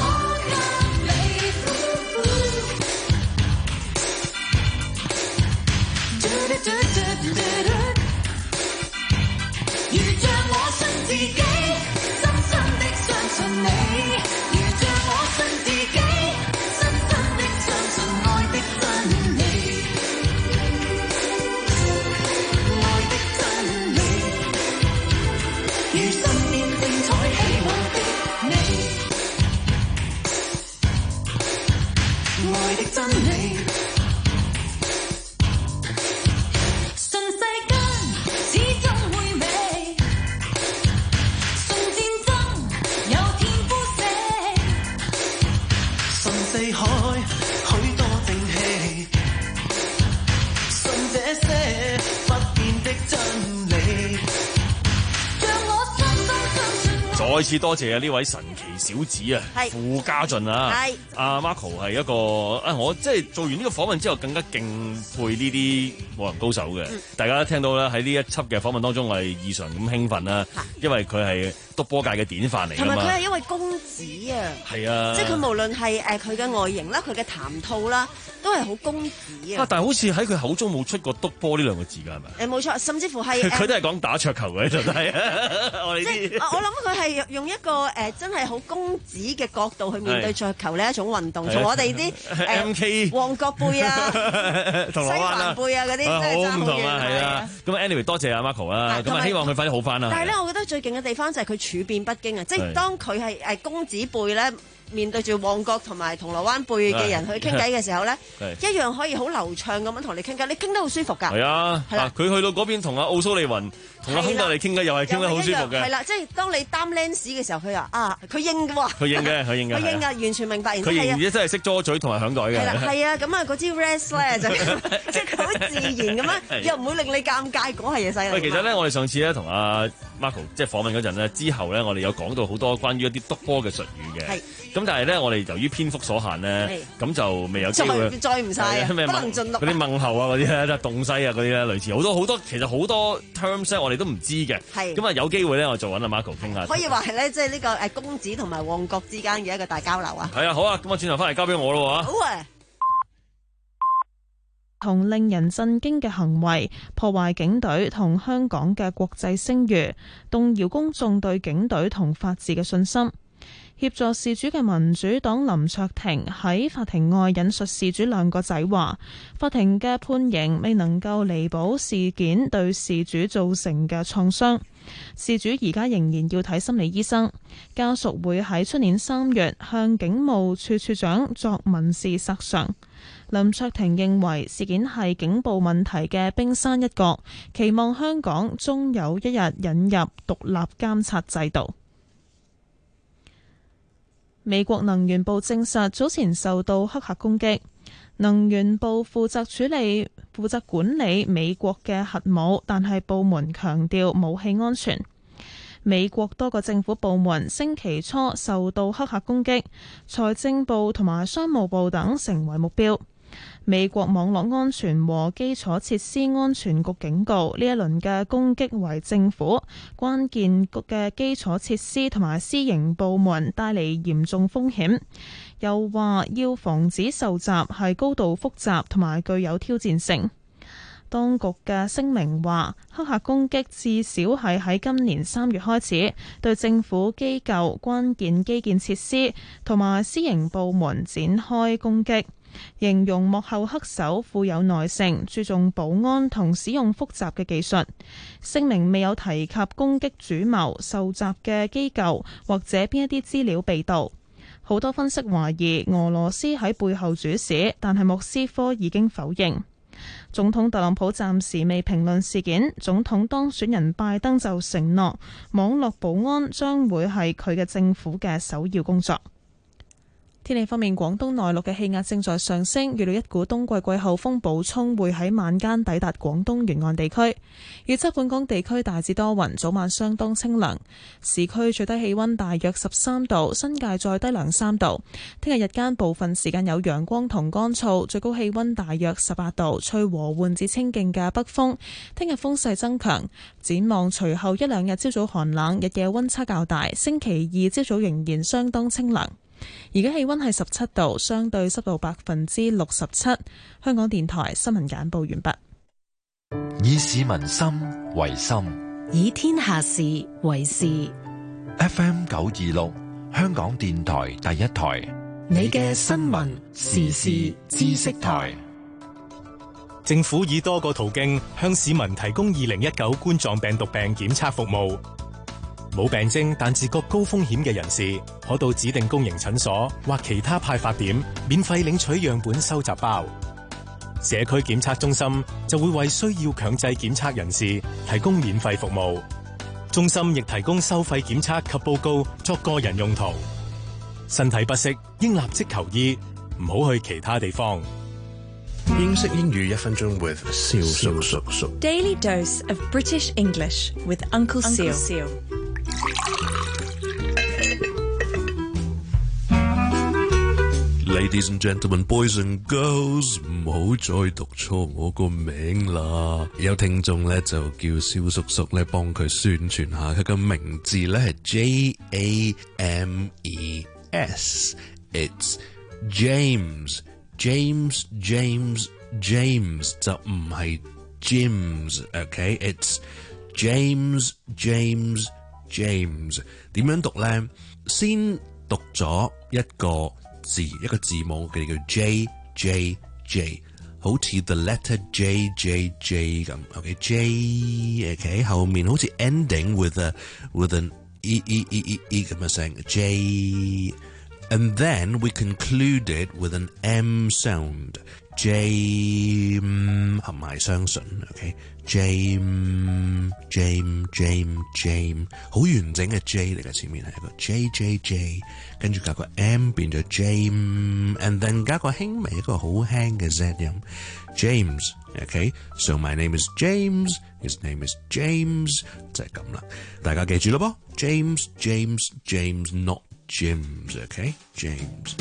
如像我信自己，深深的相信你；如像我信自己，深深的相信愛的真理，愛的真理，如身邊精彩希望的你，愛的真理。四海許多正氣，信這些不變的真理，讓我深深相信。 再次多謝啊呢位神奇小子啊，傅家俊啊，阿 Marco 係一個啊，我即係做完呢個訪問之後更加敬佩呢啲武林高手嘅。嗯、大家聽到咧喺呢一輯嘅訪問當中，我係異常咁興奮啦，因為佢係督波界嘅典範嚟㗎嘛。 同埋佢係一位公子啊， 係啊， 即係佢無論係誒佢嘅外形啦，佢嘅談吐啦，都係好公子啊。 但係好似喺佢口中冇出過督波呢兩個字㗎，係咪？ 誒冇錯，甚至乎係佢都係講打桌球嘅，就係我哋知。我諗佢係用一個誒真係好公子嘅角度去面對桌球呢一種運動，同我哋啲 M K 旺角背啊、西環背啊嗰啲真係爭好遠啊！ 咁 anyway 多謝阿 Marco 啦，咁啊希望佢快啲好翻啦。 但係咧，我覺得最勁嘅地方就係佢處變不驚啊！即係當佢係誒公子輩咧，面對住旺角同埋銅鑼灣輩嘅人去傾偈嘅時候咧，一樣可以好流暢咁樣同你傾偈，你傾得好舒服㗎。 係啊，佢去到嗰邊同阿奧蘇利雲同阿亨特利傾偈，又係傾得好舒服嘅。 係啦，即係當你擔 lens 嘅時候，佢話啊，佢應㗎喎。 佢應嘅，佢應嘅。 佢應㗎，完全明白。 佢而家真係識捉嘴同埋響袋嘅。 係啦，係啊，咁啊嗰支 rest 咧就即係佢好自然咁樣，又唔會令你尷尬，講係嘢犀利。 喂，其實咧，我哋上次咧同阿 Marco 即係訪問嗰陣咧，之後咧，我哋有講到好多關於一啲督波嘅術語嘅。係。咁但係咧，我哋由於篇幅所限咧，咁就未有機會再唔晒，不能盡錄。 嗰啲問候啊，嗰啲咧，即係洞西啊，嗰啲咧，類似好多好多，其實好多 terms 咧，我哋都唔知嘅。係。咁啊，有機會咧，我就揾阿 Marco 傾下。 可以話係咧，即係呢個誒公子同埋旺角之間嘅一個大交流啊。 係啊，好啊，咁我轉頭翻嚟交俾我咯喎。 好啊。 同令人震驚嘅行為，破壞警隊同香港嘅國際聲譽，動搖公眾對警隊同法治嘅信心。協助事主嘅民主黨林卓廷喺法庭外引述事主兩個仔話，法庭嘅判刑未能夠彌補事件對事主造成嘅創傷，事主而家仍然要睇心理醫生，家屬會喺出年三月向警務處處長作民事索償。林卓廷認為事件係警暴問題嘅冰山一角，期望香港終有一日引入獨立監察制度。美國能源部證實早前受到黑客攻擊，能源部負責處理、負責管理美國嘅核武，但係部門強調武器安全。美國多個政府部門星期初受到黑客攻擊，財政部同埋商務部等成為目標。美國網絡安全和基礎設施安全局警告，呢一輪嘅攻擊為政府關鍵嘅基礎設施同埋私營部門帶嚟嚴重風險，又話要防止受襲係高度複雜同埋具有挑戰性。當局嘅聲明話，黑客攻擊至少係喺今年三月開始，對政府機構、關鍵基建設施同埋私營部門展開攻擊。形容幕後黑手富有耐性，注重保安同使用複雜嘅技術。聲明未有提及攻擊主謀、受襲嘅機構或者邊一啲資料被盜。好多分析懷疑俄羅斯喺背後主使，但係莫斯科已經否認。總統特朗普暫時未評論事件，總統當選人拜登就承諾網絡保安將會係佢嘅政府嘅首要工作。天氣方面，廣東內陸嘅氣壓正在上升，預料一股冬季季候風補充會喺晚間抵達廣東沿岸地區。預測本港地區大致多雲，早晚相當清涼，市區最低氣溫大約十三度，新界再低兩三度。聽日日間部分時間有陽光同乾燥，最高氣溫大約十八度，吹和緩至清勁嘅北風。聽日風勢增強，展望隨後一兩日朝早寒冷，日夜溫差較大。星期二朝早仍然相當清涼。而家氣溫係十七度，相對濕度百分之六十七。香港電台新聞簡報完畢。 以市民心為心， 以天下事為事。 F M 九二六，香港電台第一台， 你嘅新聞時事知識台。 政府以多個途徑向市民提供二零一九冠狀病毒病檢測服務。冇病徵但自覺高風險嘅人士，可到指定公營診所或其他派發點免費領取樣本收集包。社區檢測中心就會為需要強制檢測人士提供免費服務。中心亦提供收費檢測及報告作個人用途。身體不適應立即求醫，唔好去其他地方。 英式英語一分鐘 with 蕭叔叔叔。 Daily dose of British English with Uncle Seal。 Ladies and gentlemen, boys and girls， 唔好再讀錯我個名啦！有聽眾咧就叫蕭叔叔咧幫佢宣傳下，佢個名字咧係 J A M E S，It's James James James James 就唔係 James，OK？It's James James James 點樣讀咧？先讀咗一個字一個字母，佢哋叫 J J J， 好似 the letter J J J 咁 ，OK？J OK 後面好似 ending with a with an e e e e e 咁嘅聲 J，and then we conclude it with an M sound J， 合埋雙唇 ，OK？James James James James 好完整嘅 J 嚟嘅，前面係一個 J J J， 跟住加個 M 變咗 James，and then 加個輕微一個好輕嘅 Z 音 James，OK？So my name is James，his name is James， 就係咁啦，大家記住咯噃 ，James James James，not James，OK？James。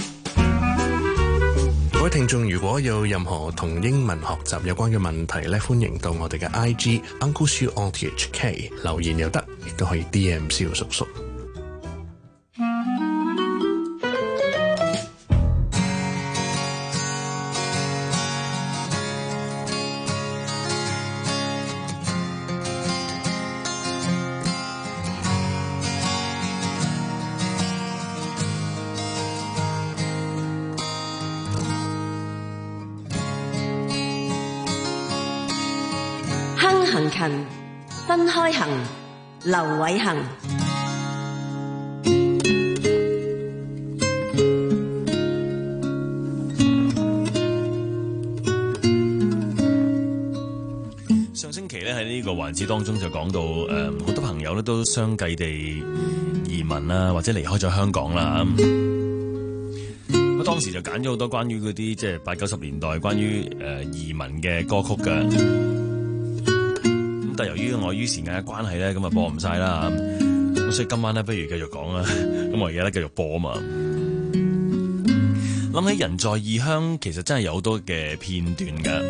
各位聽眾，如果有任何同英文學習有關嘅問題咧，歡迎到我哋嘅 I G Uncle Siu on T H K 留言又得，亦都可以 D M 蕭叔叔。 坑行勤，分開行。劉偉恒。 上星期咧喺呢個環節當中就講到誒，好、呃、多朋友咧都相繼地移民啦，或者離開咗香港啦。咁當時就揀咗好多關於嗰啲即係八九十年代關於誒、呃、移民嘅歌曲㗎。咁但係由於我於時間嘅關係咧，咁啊播唔晒啦。咁所以今晚咧不如繼續講啦。咁我而家咧繼續播啊嘛。諗起人在異鄉，其實真係有好多嘅片段㗎。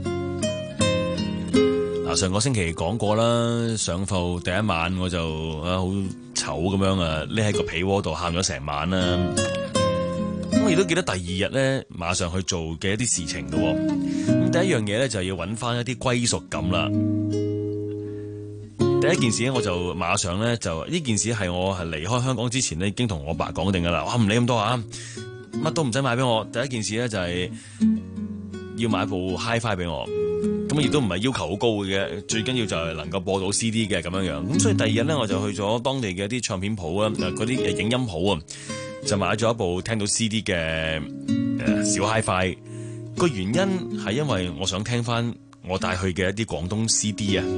上個星期講過啦，上課第一晚我就啊好醜咁樣啊，匿喺個被窩度喊咗成晚啦。咁我亦都記得第二日咧，馬上去做嘅一啲事情嘅。咁第一樣嘢咧就係要揾翻一啲歸屬感啦。第一件事咧，我就馬上咧就呢件事係我係離開香港之前咧已經同我爸講定噶啦。哇，唔理咁多啊，乜都唔使買俾我。第一件事咧就係要買部 Hi-Fi 俾我。咁亦都唔係要求好高嘅，最緊要就係能夠播到 C D 嘅咁樣樣。咁所以第二日咧，我就去咗當地嘅一啲唱片鋪啊，嗰啲影音鋪啊，就買咗一部聽到 C D 嘅誒小 Hi-Fi。個原因係因為我想聽翻我帶去嘅一啲廣東 C D 啊。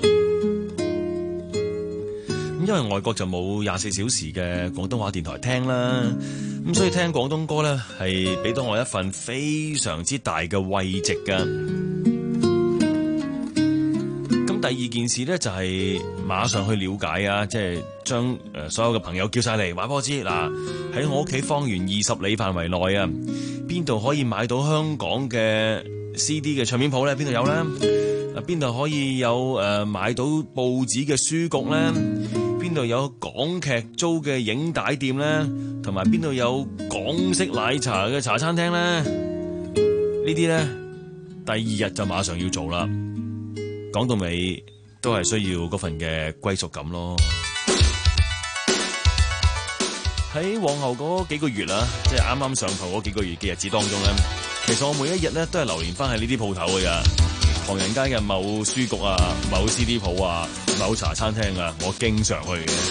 咁因為外國就冇廿四小時嘅廣東話電台聽啦，咁所以聽廣東歌咧係俾到我一份非常之大嘅慰藉噶。第二件事咧就係、是、馬上去了解啊，即係將誒所有嘅朋友叫晒嚟話俾我知，嗱喺我屋企方圓二十里範圍內啊，邊度可以買到香港嘅 C D 嘅唱片鋪咧？邊度有咧？啊，邊度可以有誒、呃、買到報紙嘅書局咧？邊度有港劇租嘅影帶店咧？同埋邊度有港式奶茶嘅茶餐廳咧？呢啲咧第二日就馬上要做啦。講到尾都係需要嗰份嘅歸屬感咯。喺往後嗰幾個月啦，即係啱啱上頭嗰幾個月嘅日子當中咧，其實我每一日咧都係流連翻喺呢啲鋪頭嘅咋。唐人街嘅某書局啊、某 C D 鋪啊、某茶餐廳啊，我經常去嘅。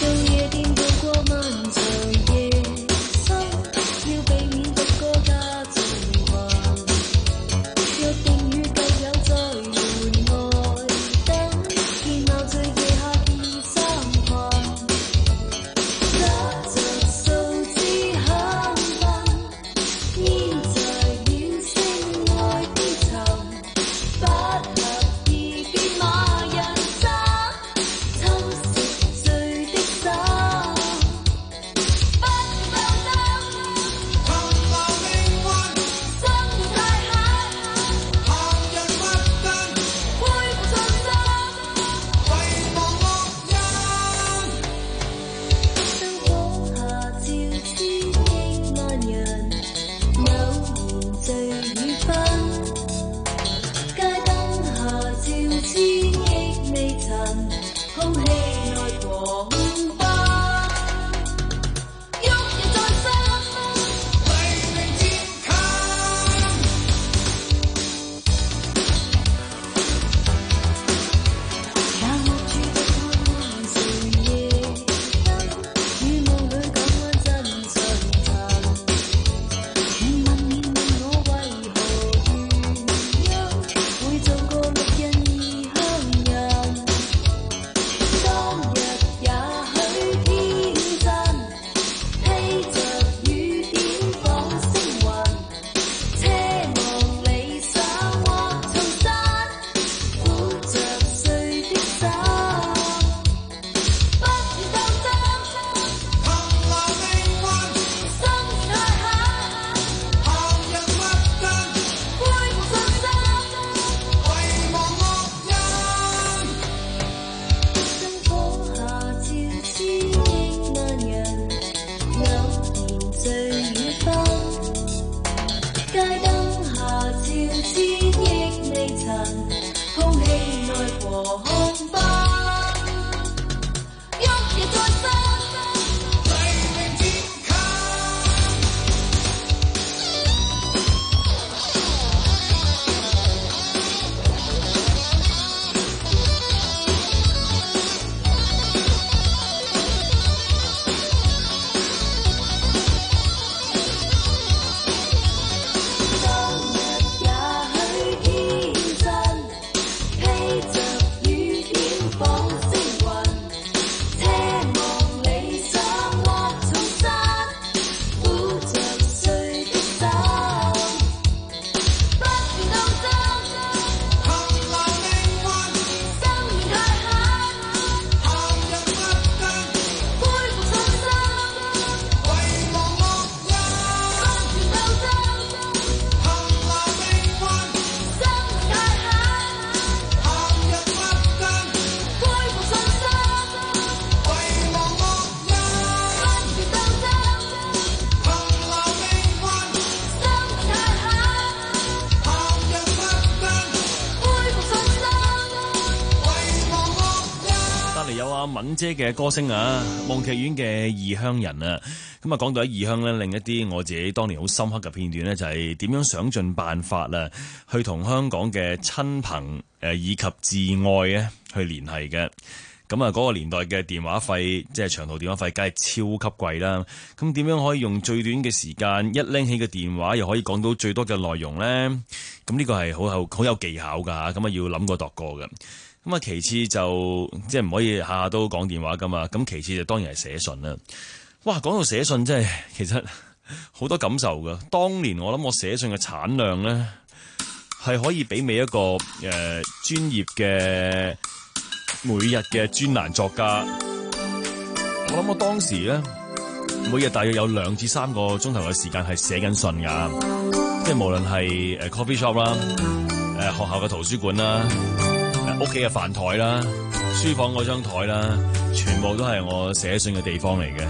敏姐嘅歌聲啊，夢劇院嘅異鄉人啊。咁啊，講到喺異鄉呢，另一啲我自己當年好深刻嘅片段呢，就係點樣想盡辦法啊，去同香港嘅親朋誒以及摯愛咧去聯繫嘅。咁啊，嗰個年代嘅電話費，即係長途電話費，梗係超級貴啦。咁點樣可以用最短嘅時間，一拎起個電話，又可以講到最多嘅內容呢？咁呢個係好有好有技巧㗎嚇，咁啊要諗過度過嘅。咁啊，其次就即係唔可以下下都講電話㗎嘛。咁其次就當然係寫信啦。哇，講到寫信真係其實好多感受㗎。當年我諗我寫信嘅產量呢，係可以媲美一個誒、呃、專業嘅每日嘅專欄作家。我諗我當時咧，每日大約有兩至三個鐘頭嘅時間係寫緊信噶，即係無論係誒 coffee shop 啦，誒學校嘅圖書館啦，誒屋企嘅飯台啦，書房嗰張台啦，全部都係我寫信嘅地方嚟嘅。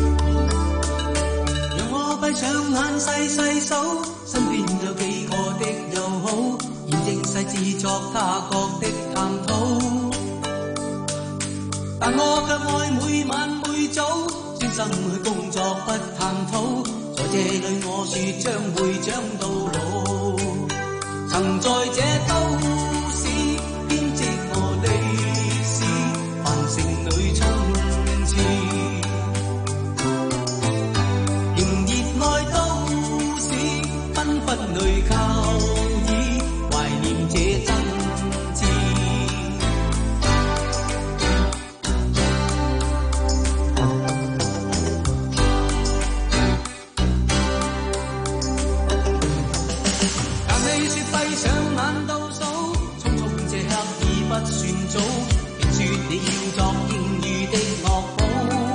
讓我閉上眼細細數，身邊有幾個的友好，驗證細緻作他國的探討。但我卻愛每晚每早專心去工作不探討，在這裏我說將會長到老。曾在這都市編織我的詩，繁城裏衝刺，仍熱愛都市，紛紛裏靠倚，懷念這真摯。上眼倒數，匆匆這刻已不算早，聽說你要作英語的樂譜，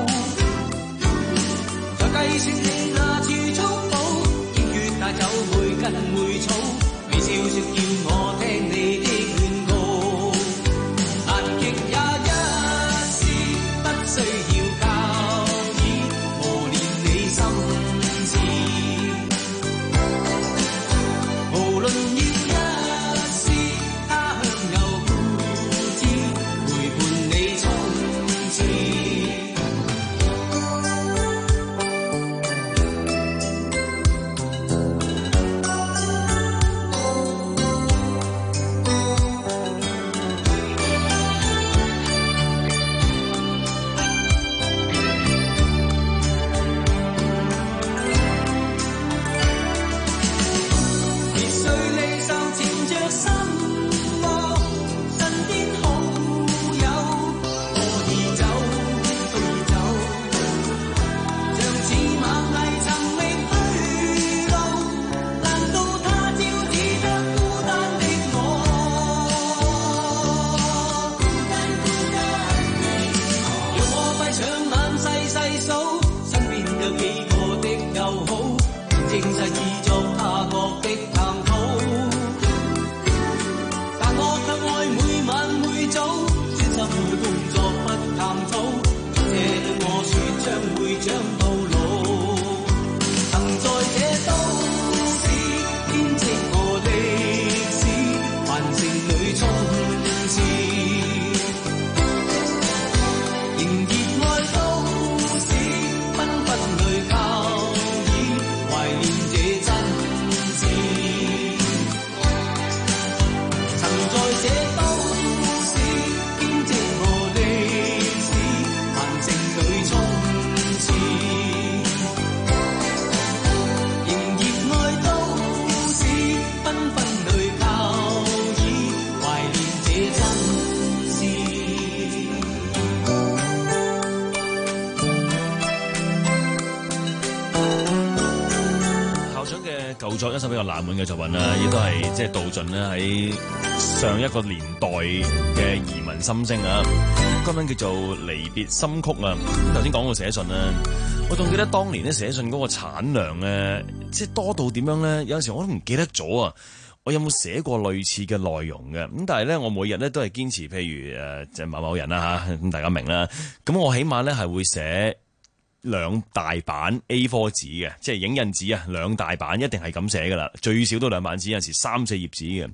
再計算你那處粗魯，英語帶走每根每草，微笑說叫我聽你的勸告，難極也一時，不需要教義，磨練你心智，無論要舊作一首比較冷門嘅作品啦，亦都係即係道盡咧喺上一個年代嘅移民心聲啊。歌名叫做《離別心曲》啊。咁頭先講過寫信啦，我仲記得當年咧寫信嗰個產量咧，即係多到點樣咧？有陣時我都唔記得咗啊！我有冇寫過類似嘅內容嘅？咁但係咧，我每日咧都係堅持，譬如誒即係某某人啦嚇，咁大家明啦。咁我起碼咧係會寫兩大版 A 四 紙嘅，即係影印紙啊，兩大版一定係咁寫噶啦，最少都兩版紙，有時三四頁紙嘅。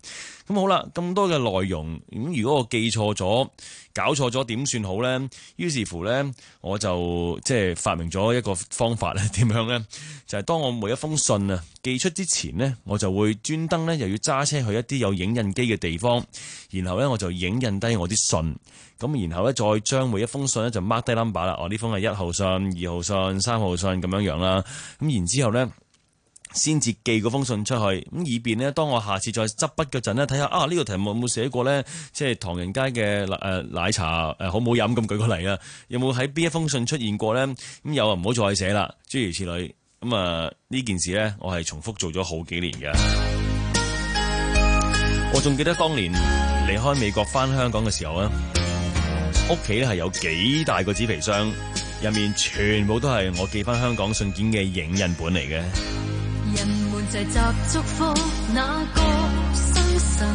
咁好啦，咁多嘅內容，咁如果我記錯咗、搞錯咗，點算好咧？於是乎咧，我就即係發明咗一個方法咧，點樣咧？就係、是、當我每一封信啊寄出之前呢，我就會專登咧又要揸車去一啲有影印機嘅地方，然後咧我就影印低我啲信，咁然後咧再將每一封信咧就 mark 低 number 啦。哦，呢封係一號信、二號信、三號信咁樣樣啦。咁然之後咧，先至寄嗰封信出去，咁以便呢，當我下次再執筆嗰陣呢，睇下啊呢、呢個題目有冇寫過呢？即係唐人街嘅誒奶茶誒好唔好飲？咁舉個例啊，有冇喺邊一封信出現過呢？咁有啊，唔好再寫啦，諸如此類。咁啊呢件事呢，我係重複做咗好幾年嘅。我仲記得當年離開美國返香港嘅時候啊，屋企咧係有幾大個紙皮箱，入面全部都係我寄返香港信件嘅影印本嚟嘅。 人們齊集祝福那個生辰，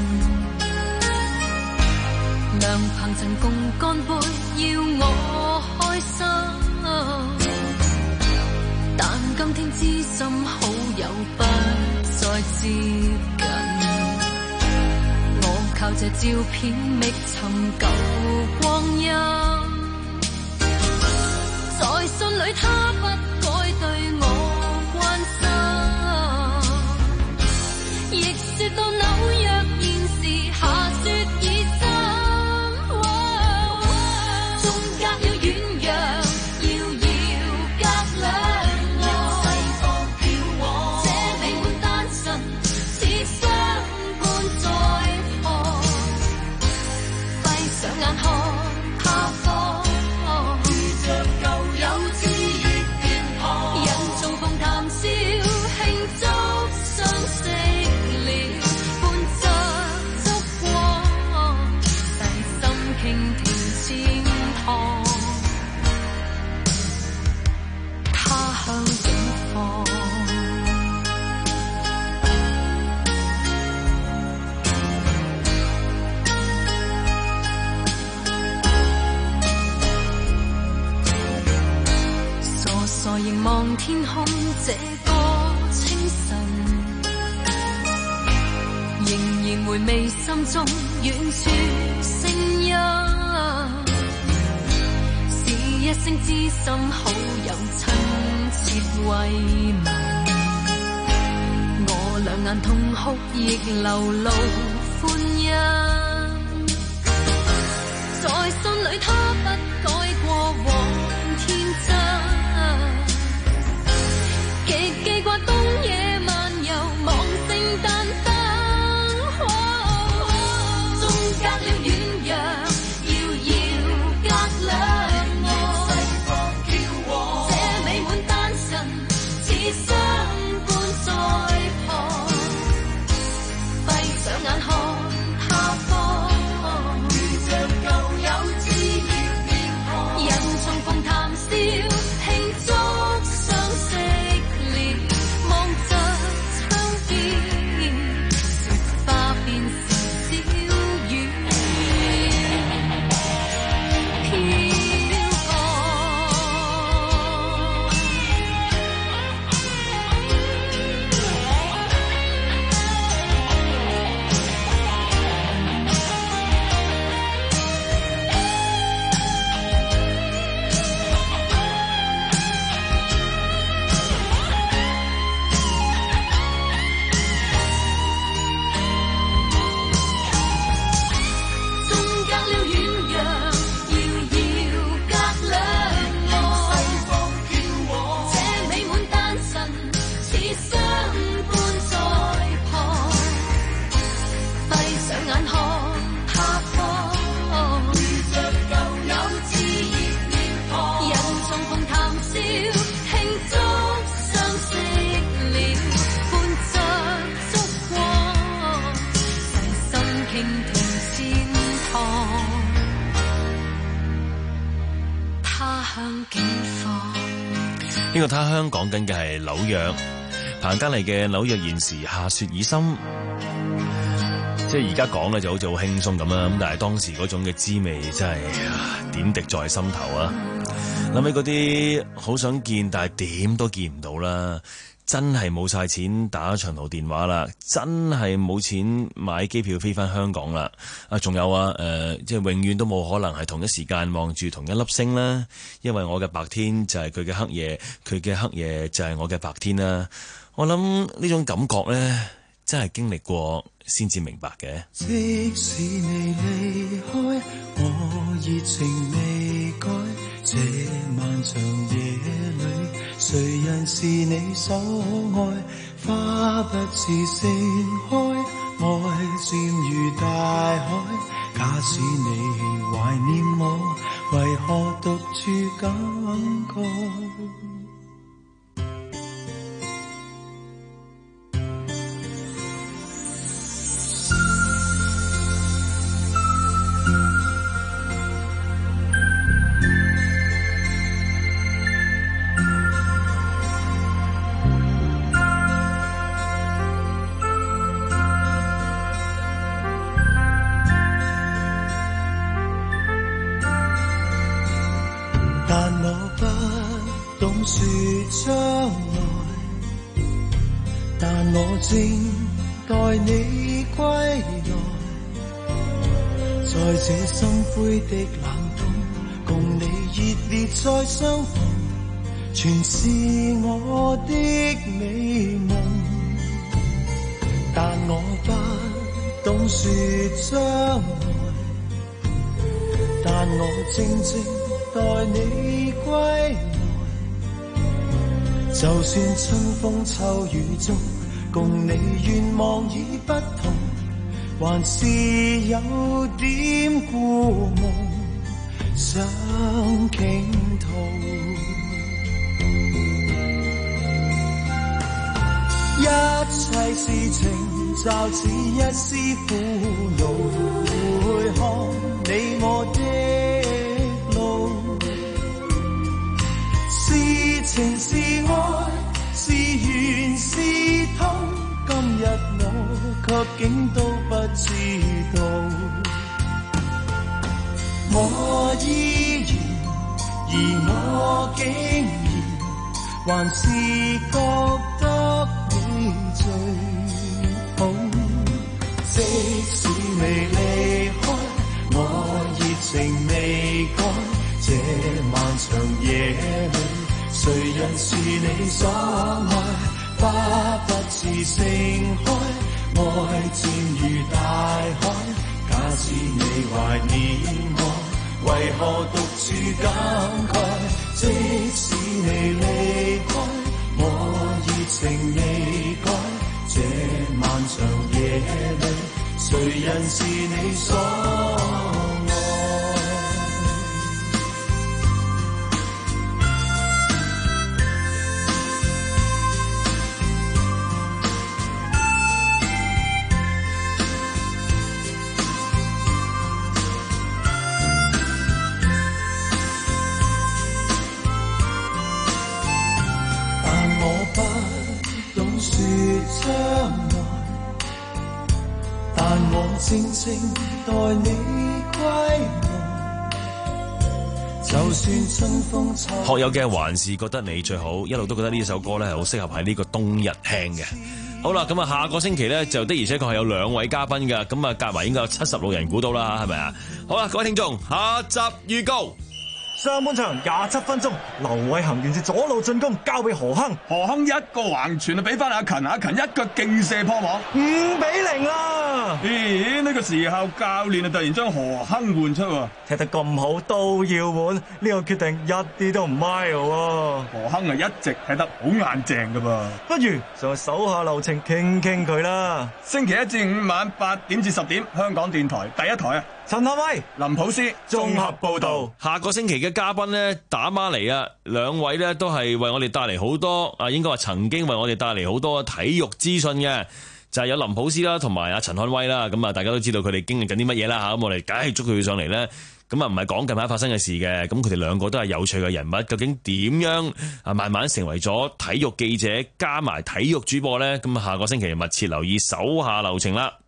良朋曾共乾杯，要我開心。但今天知心好友不再接近，我靠這照片覓尋舊光陰。在信裏他不改對我關心，亦說到紐約現時下雪已深，縱隔了遠洋，遙遙隔兩岸，西方飄往，這美滿單純，似相伴在旁，閉上眼看他方。凝望天空這個清晨，仍然回味心中遠處聲音，是一聲知心好友親切慰問，我兩眼痛哭亦流露歡欣，在心裏他不改過往天真，極記掛東野漫遊望聖誕燈，縱隔了遠洋，遙遙隔兩岸，西方飄往，這美滿單純，似相伴在旁，閉上眼看他方，如像舊友知意面龐，人重逢談笑慶祝相識。 呢個他鄉講緊嘅係紐約，彭嘉麗嘅紐約現時下雪已深，即係而家講咧就好似好輕鬆咁啦，咁但係當時嗰種嘅滋味真係點滴在心頭啊！諗起嗰啲好想見但係點都見唔到啦， 真係冇晒錢打長途電話啦，真係冇錢買機票飛翻香港啦。啊，仲有啊，誒、呃，即係永遠都冇可能係同一時間望住同一粒星啦，因為我嘅白天就係佢嘅黑夜，佢嘅黑夜就係我嘅白天啦。我諗呢種感覺呢，真係經歷過先至明白嘅。 即使你離開，我熱情未改，這漫長夜裏，誰人是你所愛？花不似盛開，愛漸如大海。假使你懷念我，為何獨處感慨？說將來，但我正待你歸來，在這心灰的冷冬，共你熱烈再相逢，全是我的美夢。但我不懂說將來，但我靜靜待你歸來。就算春風秋雨中，共你願望已不同，還是有點故夢想傾吐。一切事情就似一絲苦惱，回看你我的路。是情是愛，是緣是痛，今日我卻竟都不知道。我依然，而我竟然還是覺得你最好。即使未離開，我熱情未改，這漫長夜裏，誰人是你所愛？花不似盛開，愛漸如大海。假使你懷念我，為何獨處感慨？即使你離開，我熱情未改。這漫長夜裏，誰人是你所愛？靜靜待你歸來，就算春風秋。 學友嘅還是覺得你最好，一路都覺得呢首歌咧係好適合喺呢個冬日聽嘅。好啦，咁啊下個星期咧就的而且確係有兩位嘉賓噶，咁啊夾埋應該有七十六人估到啦，係咪啊？好啦，各位聽眾，下集預告。 上半場廿七分鐘，劉偉恒沿住左路進攻，交俾何亨， 何亨一個橫傳啊，俾翻阿勤，阿勤一腳勁射破網， 五比零啦！ 咦？呢個時候教練啊突然將何亨換出喎， 踢得咁好都要換，呢個決定一啲都唔 mild 喎。 何亨啊一直踢得好硬淨噶噃， 不如就手下留情傾傾佢啦。 星期一至五晚八點至十點，香港電台第一台啊。 陳漢威、 林普斯綜合報道。 下個星期嘅嘉賓呢，打孖嚟啊！兩位呢都係為我哋帶嚟好多啊，應該話曾經為我哋帶嚟好多體育資訊嘅，就係、是、有林普斯啦，同埋阿陳漢威啦。咁啊，大家都知道佢哋經歷緊啲乜嘢啦嚇。咁我哋梗係捉佢上嚟呢。咁啊唔係講近排發生嘅事嘅。咁佢哋兩個都係有趣嘅人物，究竟點樣啊慢慢成為咗體育記者加埋體育主播呢？咁啊下個星期密切留意手下留情啦。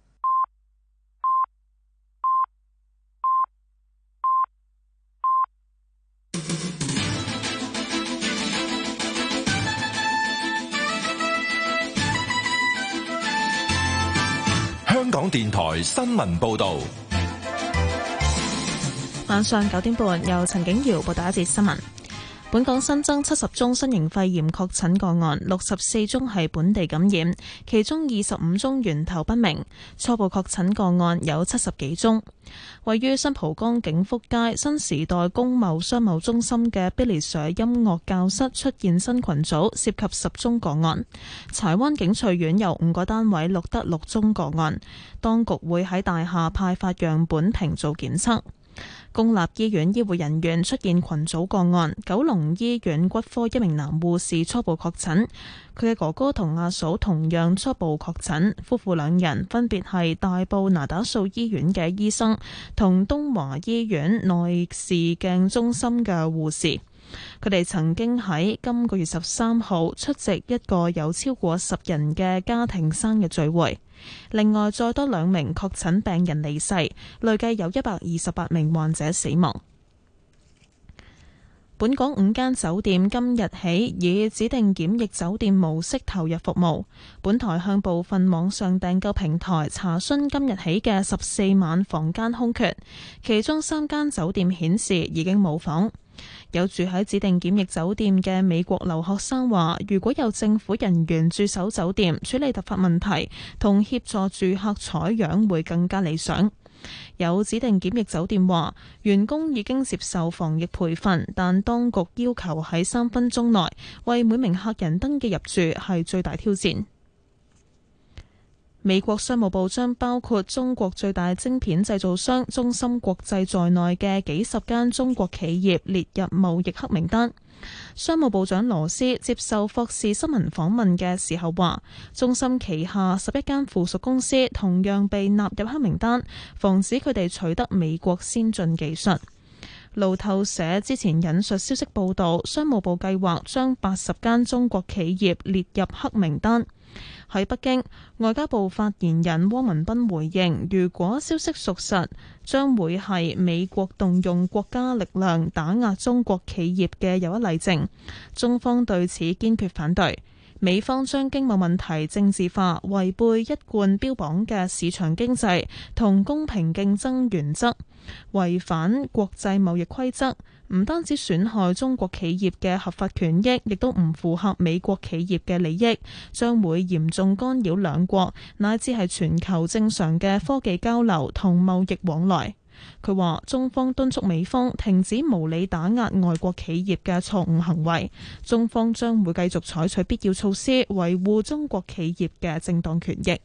電台新聞報道。 晚上九點半，由陳景瑤報道一節新聞。本港新增七十宗新型肺炎確診個案，六十四宗係本地感染，其中二十五宗源頭不明。初步確診個案有七十幾宗。位於新蒲崗景福街新時代工貿商貿中心嘅 Billy Sir 音樂教室出現新群組，涉及十宗個案。柴灣景翠苑有五個單位錄得六宗個案，當局會喺大廈派發樣本瓶做檢測。公立醫院醫護人員出現群組個案，九龍醫院骨科一名男護士初步確診，佢嘅哥哥同阿嫂同樣初步確診，夫婦兩人分別係大埔那打素醫院嘅醫生同東華醫院內視鏡中心嘅護士。佢哋曾經喺今個月十三號出席一個有超過十人嘅家庭生日聚會。另外，再多兩名確診病人離世，累計有一百二十八名患者死亡。本港五間酒店今日起以指定檢疫酒店模式投入服務。本台向部分網上訂購平台查詢今日起嘅十四晚房間空缺，其中三間酒店顯示已經冇房。有住喺指定檢疫酒店嘅美國留學生話，如果有政府人員駐守酒店處理突發問題同協助住客採樣會更加理想。有指定檢疫酒店話，員工已經接受防疫培訓，但當局要求喺三分鐘內為每名客人登記入住係最大挑戰。美國商務部將包括中國最大晶片製造商中芯國際在內嘅幾十間中國企業列入貿易黑名單。商務部長羅斯接受霍士新聞訪問嘅時候話，中芯旗下十一間附屬公司同樣被納入黑名單，防止佢哋取得美國先進技術。路透社之前引述消息報道，商務部計劃將八十間中國企業列入黑名單。喺北京，外交部發言人汪文斌回應，如果消息屬實，將會係美國動用國家力量打壓中國企業嘅又一例證。中方對此堅決反對。美方將經貿問題政治化，違背一貫標榜嘅市場經濟同公平競爭原則，違反國際貿易規則，唔單止損害中國企業嘅合法權益，亦都唔符合美國企業嘅利益，將會嚴重干擾兩國乃至係全球正常嘅科技交流同貿易往來。佢話中方敦促美方停止無理打壓外國企業嘅錯誤行為，中方將會繼續採取必要措施維護中國企業嘅正當權益。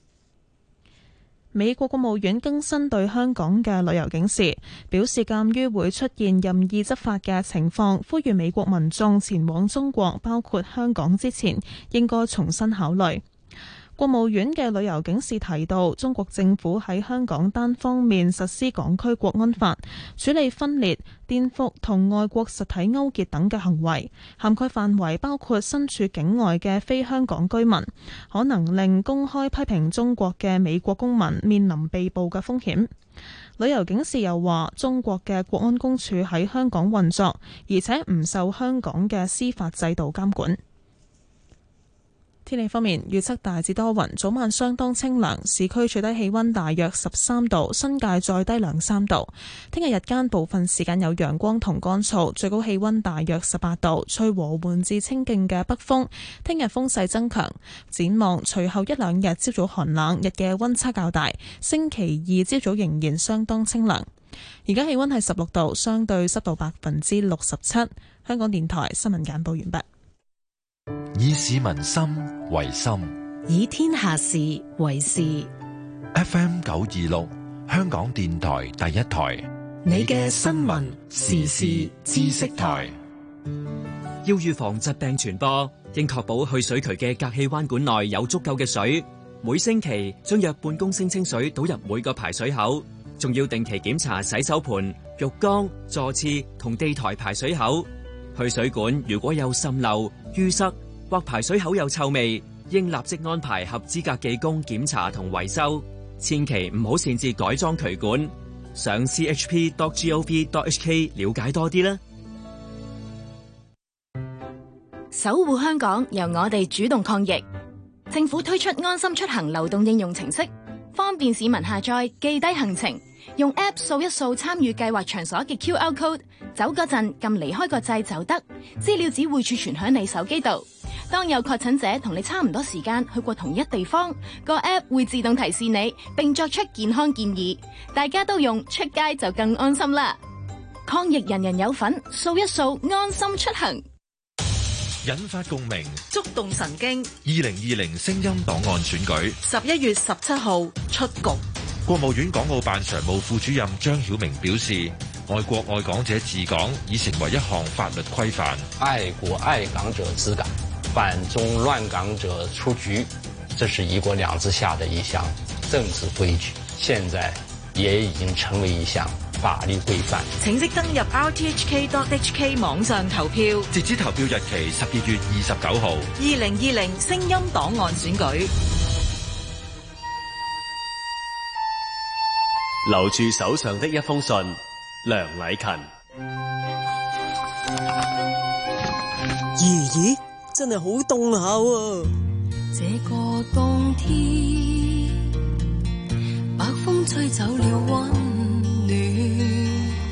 美國國務院更新對香港嘅旅遊警示，表示鑑於會出現任意執法嘅情況，呼籲美國民眾前往中國，包括香港之前，應該重新考慮。國務院嘅旅遊警示提到，中國政府喺香港單方面實施港區國安法，處理分裂、顛覆同外國實體勾結等嘅行為，涵蓋範圍包括身處境外嘅非香港居民，可能令公開批評中國嘅美國公民面臨被捕嘅風險。旅遊警示又話，中國嘅國安公署喺香港運作，而且唔受香港嘅司法制度監管。天氣方面，預測大致多雲，早晚相當清涼，市區最低氣溫大約十三度，新界再低兩三度。聽日日間部分時間有陽光同乾燥，最高氣溫大約十八度，吹和緩至清勁嘅北風。聽日風勢增強，展望隨後一兩日朝早寒冷，日嘅溫差較大。星期二朝早仍然相當清涼。而家氣溫係十六度，相對濕度百分之六十七。香港電台新聞簡報完畢。 以市民心為心， 以天下事為事。 F M 九二六，香港電台第一台， 你嘅新聞時事知識台。 要預防疾病傳播，應確保去水渠嘅隔氣彎管內有足夠嘅水。每星期將約半公升清水倒入每個排水口，仲要定期檢查洗手盆、浴缸、座廁同地台排水口。去水管如果有滲漏、淤塞或排水口有臭味，應立即安排合資格技工檢查同維修，千祈唔好擅自改裝渠管。上 c h p dot gov dot h k 了解多啲啦。 守護香港，由我哋主動抗疫。政府推出安心出行流動應用程式， 方便市民下載記低行程，用 App 掃一掃參與計劃場所嘅 Q R code， 走嗰陣撳離開個掣就得，資料只會儲存響你手機度。當有確診者同你差唔多時間去過同一地方，個 App 會自動提示你，並作出健康建議。大家都用，出街就更安心啦！抗疫人人有份，掃一掃安心出行。 引發共鳴， 觸動神經。 二零二零聲音檔案選舉， 十一月十七號出局。 國務院港澳辦常務副主任張曉明表示，愛國愛港者治港已成為一項法律規範。 愛國愛港者治港，反中亂港者出局，這是一國兩制下的一項政治規矩，現在也已經成為一項法律規範。 請即登入 r t h k dot h k 網上投票， 截止投票日期十二月二十九號。 二零二零聲音檔案選舉。 留住手上的一封信，梁禮勤。 咦咦，真係好凍下喎！ 這個冬天，北風吹走了溫暖，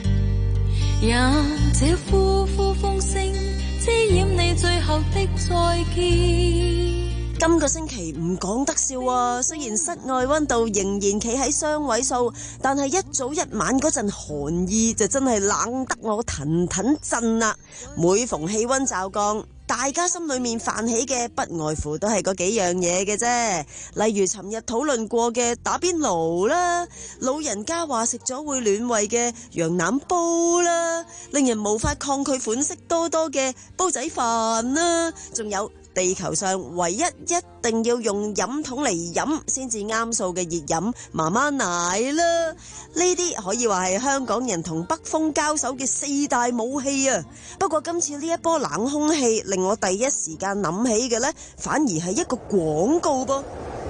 讓這呼呼風聲遮掩你最後的再見。 今個星期唔講得笑啊！雖然室外溫度仍然企喺雙位數，但係一早一晚嗰陣寒意就真係冷得我騰騰震啦。每逢氣溫驟降，大家心裏面泛起嘅不外乎都係嗰幾樣嘢嘅啫，例如尋日討論過嘅打邊爐啦，老人家話食咗會暖胃嘅羊腩煲啦，令人無法抗拒款式多多嘅煲仔飯啦，仲有地球上唯一一定要用飲筒嚟飲先至啱數嘅熱飲媽媽奶啦，呢啲可以話係香港人同北風交手嘅四大武器啊！不過今次呢一波冷空氣令我第一時間諗起嘅呢，反而係一個廣告噃。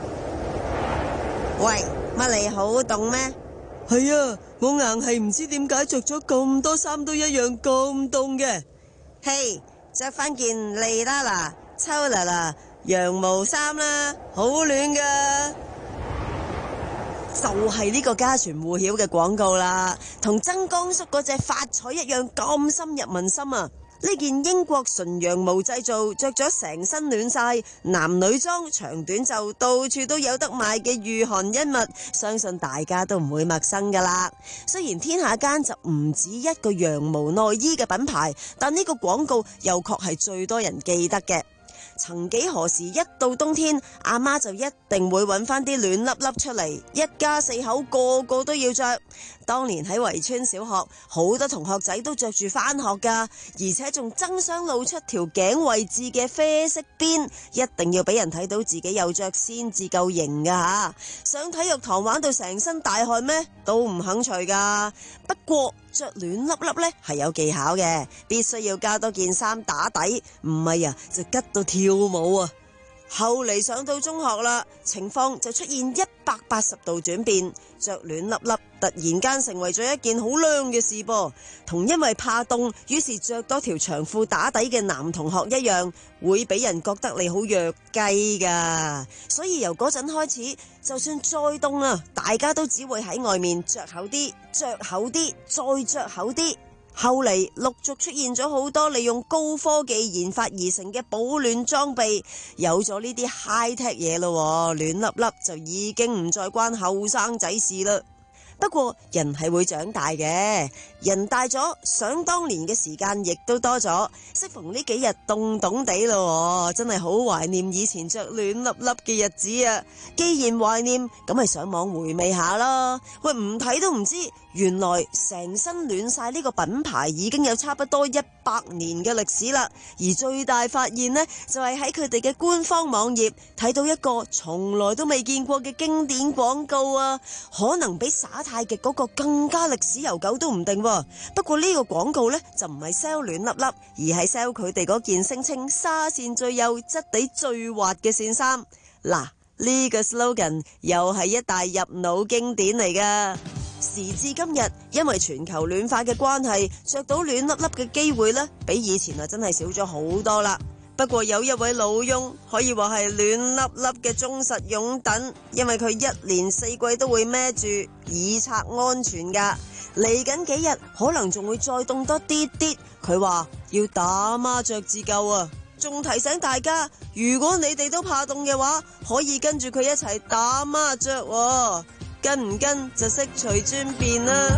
喂，乜你好凍咩？係啊，我硬係唔知點解着咗咁多衫都一樣咁凍嘅。嘿，着翻件利啦啦秋啦啦羊毛衫啦，好暖噶，就係呢個家傳戶曉嘅廣告啦，同曾江叔嗰隻發彩一樣咁深入民心啊！呢件英國純羊毛製造，着咗成身暖晒，男女裝長短袖到處都有得賣嘅御寒恩物，相信大家都唔會陌生噶啦。雖然天下間就唔止一個羊毛內衣嘅品牌，但呢個廣告又確係最多人記得嘅。曾幾何時，一到冬天，阿媽就一定會揾翻啲暖粒粒出嚟，一家四口個個都要着。當年喺圍村小學，好多同學仔都着住翻學噶，而且仲爭相露出條頸位置嘅啡色邊，一定要俾人睇到自己有着先至夠型噶吓。上體育堂玩到成身大汗咩？都唔肯除噶。不過着暖粒粒呢係有技巧嘅，必須要加多件衫打底，唔係啊就吉到跳舞啊！後嚟上到中學啦，情況就出現一百八十度轉變，着暖粒粒突然間成為咗一件好靚嘅事噃。同因為怕凍，於是着多條長褲打底嘅男同學一樣，會俾人覺得你好弱雞噶。所以由嗰陣開始，就算再凍啊，大家都只會喺外面着厚啲，着厚啲，再着厚啲。後嚟陸續出現咗好多利用高科技研發而成嘅保暖裝備，有咗呢啲 high tech 嘢咯，暖粒粒就已經唔再關後生仔事啦。不過人係會長大嘅，人大咗，想當年嘅時間亦都多咗。適逢呢幾日凍凍地咯，真係好懷念以前着暖粒粒嘅日子啊！既然懷念，咁咪上網回味下咯。喂，唔睇都唔知，原來成身暖晒呢個品牌已經有差不多一百年嘅歷史啦。而最大發現呢，就係喺佢哋嘅官方網頁睇到一個從來都未見過嘅經典廣告啊！可能比耍太極嗰個更加歷史悠久都唔定。不過呢個廣告呢，就唔係 sell 暖粒粒，而係 sell 佢哋嗰件聲稱紗線最幼、質地最滑嘅線衫。嗱，呢個 slogan 又係一大入腦經典嚟噶。時至今日，因為全球暖化嘅關係，着到暖粒粒嘅機會呢，比以前啊真係少咗好多啦。 不過有一位老翁可以話係暖粒粒嘅忠實擁躉，因為佢一年四季都會孭住以策安全噶。嚟緊幾日可能仲會再凍多啲啲，佢話要打孖著至夠啊！仲提醒大家，如果你哋都怕凍嘅話，可以跟住佢一齊打孖著喎，跟唔跟就悉隨尊便啦。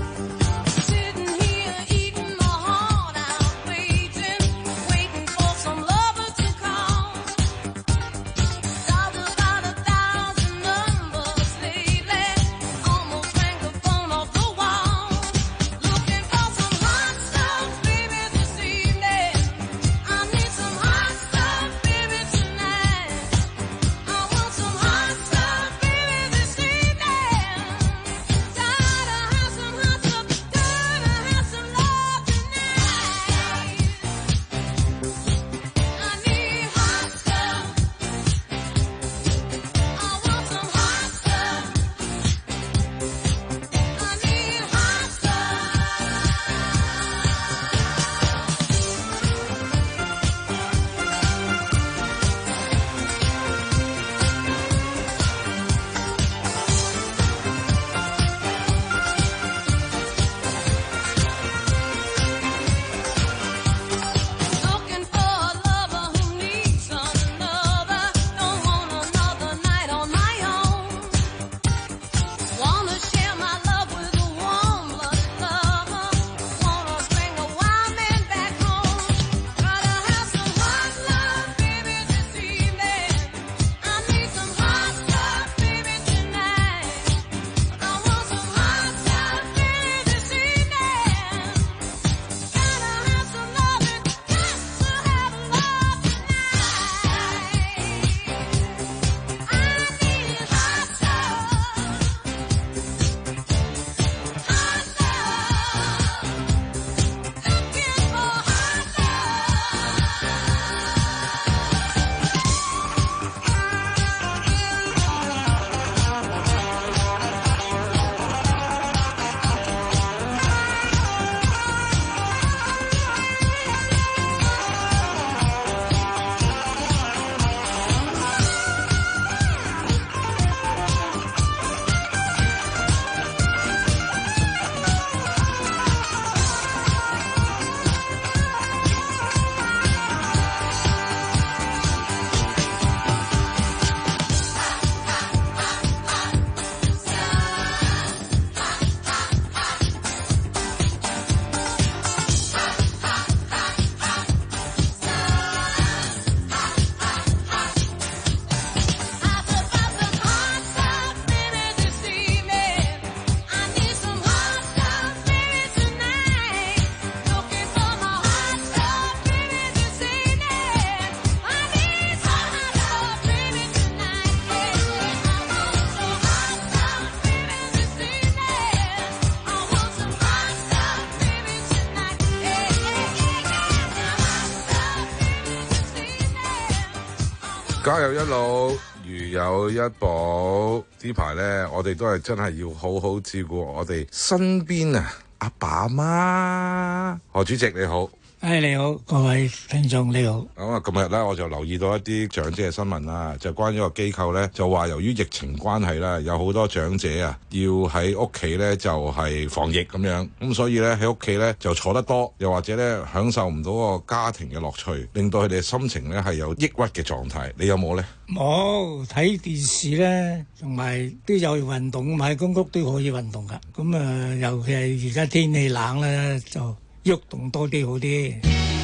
家有一老，如有一寶。呢排咧，我哋都係真係要好好照顧我哋身邊啊阿爸阿媽。何主席你好。 誒你好，各位聽眾你好。 咁啊，今日咧我就留意到一啲長者嘅新聞啦，就關於個機構咧就話由於疫情關係啦，有好多長者啊要喺屋企咧就係防疫咁樣，咁所以咧喺屋企咧就坐得多，又或者咧享受唔到個家庭嘅樂趣，令到佢哋心情咧係有抑鬱嘅狀態。你有冇咧？ 冇，睇電視咧，同埋都有運動，喺公屋都可以運動噶。咁啊，尤其係而家天氣冷咧就。喐動多啲好啲。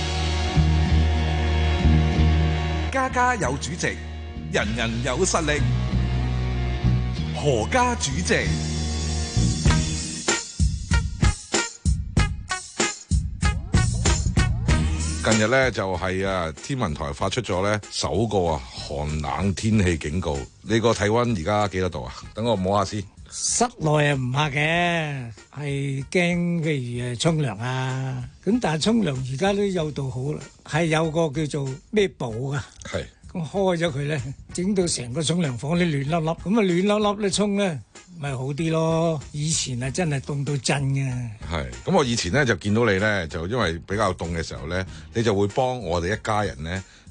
家家有主席，人人有實力。何家主席。 近日咧就係啊天文台發出咗咧首個啊寒冷天氣警告。你個體溫而家幾多度啊？等我摸下先。 室內啊唔怕嘅，係驚譬如誒沖涼啊，咁但係沖涼而家都有度好啦，係有個叫做咩寶啊， 係咁開咗佢咧，整到成個沖涼房咧暖粒粒，咁啊暖粒粒咧沖咧咪好啲咯。以前啊真係凍到震嘅。 係，咁我以前咧就見到你咧，就因為比較凍嘅時候咧，你就會幫我哋一家人咧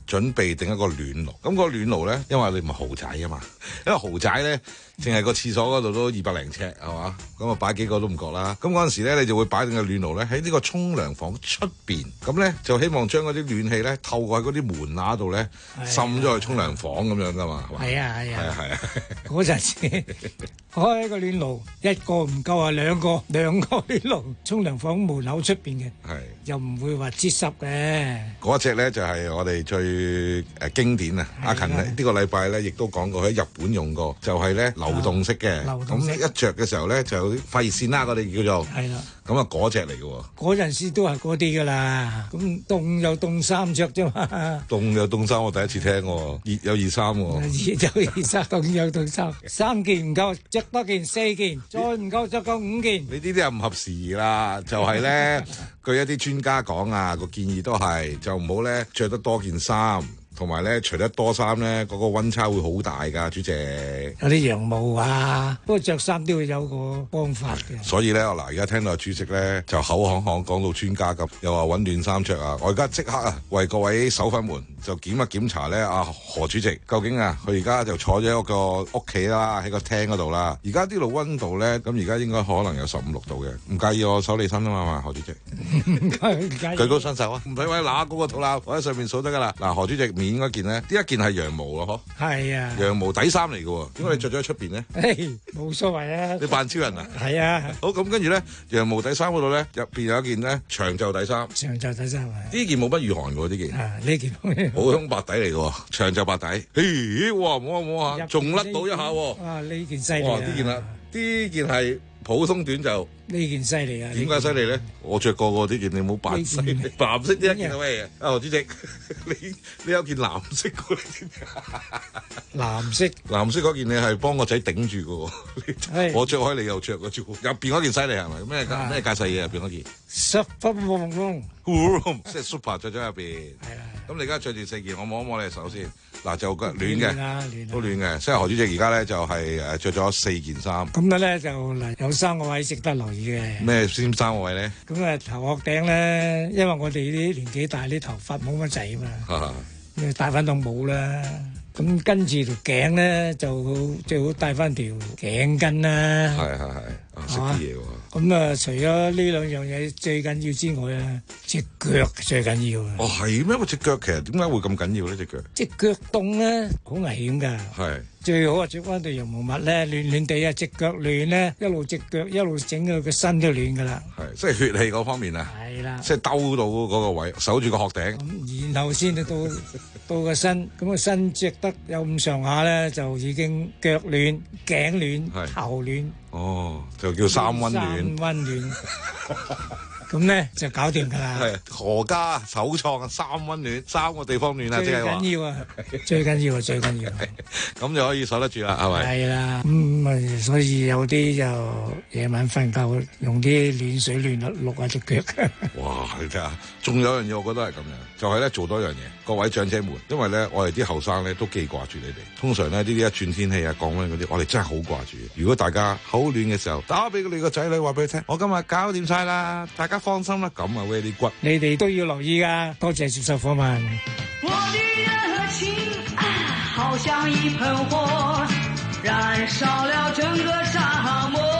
準備定一個暖爐。咁、個暖爐咧，因為你唔係豪宅啊嘛，因為豪宅咧，淨係個廁所嗰度都二百零尺係嘛，咁啊擺幾個都唔覺啦。咁嗰陣時咧，你就會擺定個暖爐咧喺呢個沖涼房出邊，咁咧就希望將嗰啲暖氣咧透過喺嗰啲門罅度咧滲咗去沖涼房咁樣噶嘛。 係啊係啊係啊係啊！ 嗰陣時開個暖爐一個唔夠啊，兩個兩個暖爐，沖涼房門口出邊嘅， 係又唔會話擠濕嘅。 嗰隻咧就係我哋最誒經典啊！阿勤呢呢個禮拜咧亦都講過喺日本用過，就係咧流動式嘅，咁一着嘅時候咧就有啲發熱線啦，我哋叫做係啦。 咁啊嗰隻嚟嘅喎， 嗰陣時都係嗰啲噶啦，咁凍有凍衫着啫嘛。 凍有凍衫，我第一次聽喎，熱有熱衫喎。 熱有熱衫，凍有凍衫，三件唔夠，着多件四件，再唔夠着夠五件。 你呢啲係唔合時宜啦，就係咧，據一啲專家講啊，個建議都係就唔好咧着得多件衫。同埋咧，除得多衫咧，嗰、那個溫差會好大㗎，主席。 有啲羊毛啊，不過着衫都要有個方法嘅。 所以咧，我嗱而家聽到主席咧就口行行講到專家咁，又話揾暖衫着啊！我而家即刻啊，為各位手粉們就檢一檢查咧，阿、啊、何主席究竟啊，佢而家就坐咗一個屋企啦，喺個廳嗰度啦。而家呢度溫度咧，咁而家應該可能有十五六度嘅，唔介意我手你身啊嘛，何主席。 唔介意。 舉高雙手啊！唔使位揦高個肚腩，我喺上面數得㗎啦。嗱，何主席面嗰件咧，呢一件係羊毛咯，嗬。係啊。羊毛底衫嚟嘅喎，點解你着咗喺出邊咧？ 冇所謂啊。 你扮超人啊？ 係啊。 好，咁跟住咧，羊毛底衫嗰度咧，入邊有一件咧長袖底衫。 長袖底衫啊。 呢件冇乜御寒嘅喎，呢件。 啊，呢件。 普通白底嚟嘅喎，長袖白底。嘿，哇，摸下摸下，仲甩到一下喎。 啊，呢件犀利啊！ 哇，呢件啦，呢件係普通短袖。 呢件犀利啊！ 點解犀利咧？我着過喎呢件，你冇扮犀利。藍色呢一件係咩嘢？啊，何主席，你你有件藍色嘅， 藍色藍色嗰件你係幫個仔頂住嘅，我着開你又着嘅啫。入邊嗰件犀利係咪？咩咩介細嘢入邊嗰件？十分旺旺，即係 super 着咗入邊。係啦。咁你而家着住四件，我摸一摸你手先。嗱，就暖嘅，都暖嘅。所以何主席而家咧就係誒着咗四件衫。咁咧就嗱有三個位值得留意嘅。 咩先三個位咧？咁啊頭殼頂咧，因為我哋啲年紀大，啲頭髮冇乜滯啊嘛，咁戴翻頂帽啦。咁跟住條頸咧就最好戴翻條頸巾啦。係係係，啊識啲嘢喎。咁啊，除咗呢兩樣嘢最緊要之外啊，隻腳最緊要啊。哦，係咩？個隻腳其實點解會咁緊要咧？隻腳隻腳凍咧，好危險㗎。係。最好啊，着翻對羊毛襪咧，暖暖地啊，隻腳暖咧，一路隻腳一路整到個身都暖噶啦。係，即係血氣嗰方面啊。係啦，即係兜到嗰個位，守住個殼頂。咁然後先到到個身，咁個身着得有咁上下咧，就已經腳暖、頸暖、頭暖。哦，就叫三溫暖。三溫暖。咁咧就搞掂噶啦。係何家首創三溫暖，三個地方暖啊，即係話。最緊要啊，最緊要啊，最緊要。咁就可以守得住啦，係咪？係啦，咁啊，所以有啲就夜晚瞓覺用啲暖水暖渌下隻腳。哇！你睇下，仲有樣嘢，我覺得係咁樣，就係咧做多樣嘢。各位長者們，因為咧我哋啲後生咧都記掛住你哋。通常咧呢啲一轉天氣啊、降溫嗰啲，我哋真係好掛住。如果大家好暖嘅時候，打俾你個仔女話俾佢聽，我今日搞掂晒啦，大家放心啦。咁啊，喂啲骨，你哋都要留意噶。多謝接受訪問。我的熱情啊，好像一盆火，燃燒了整個沙漠。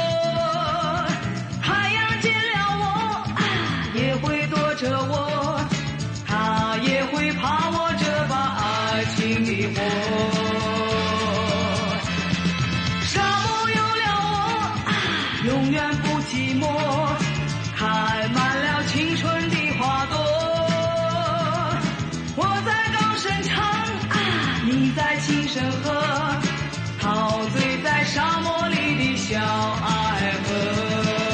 太陽見了我啊，也會躲着我，他也會怕我這把愛情的火。沙漠有了我啊，永遠不寂寞，開滿了青春的花朵。我在高聲唱啊，你在輕聲和，陶醉在沙漠裏的小愛河。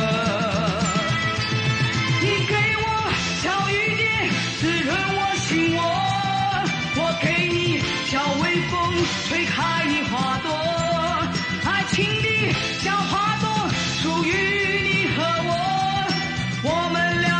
你給我小雨點，滋潤我心窩，我給你小微風，吹開你花朵。愛情的小花朵屬於你和我，我們倆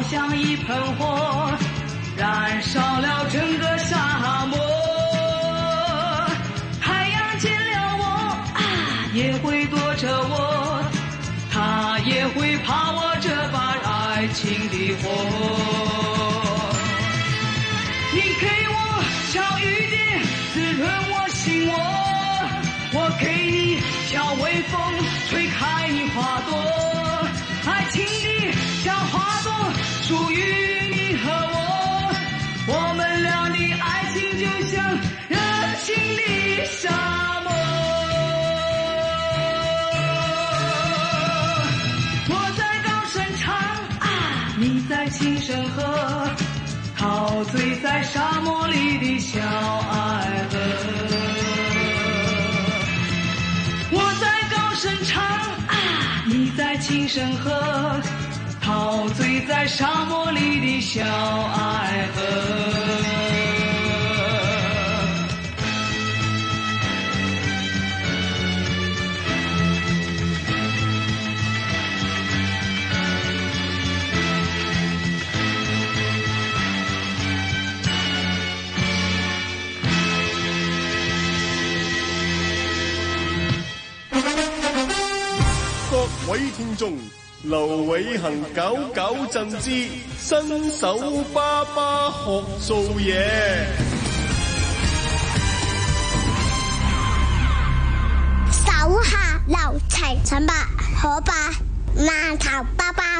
像一盆火，燃烧了整个沙漠。太阳见了我啊，也会躲着我，他也会怕我这把爱情的火。你给我小雨点滋润我心窝，我给你小微风吹开你花朵，爱情的小花朵属于你和我，我们俩的爱情就像热情的沙漠。我在高声唱啊，你在轻声和，陶醉在沙漠里的小爱河。我在高声唱啊，你在轻声和，陶醉在沙漠里的小爱河。 各位聽眾，劉偉恒九九贈之新手爸爸學做嘢。 手下留情，陳伯可伯饅頭包包。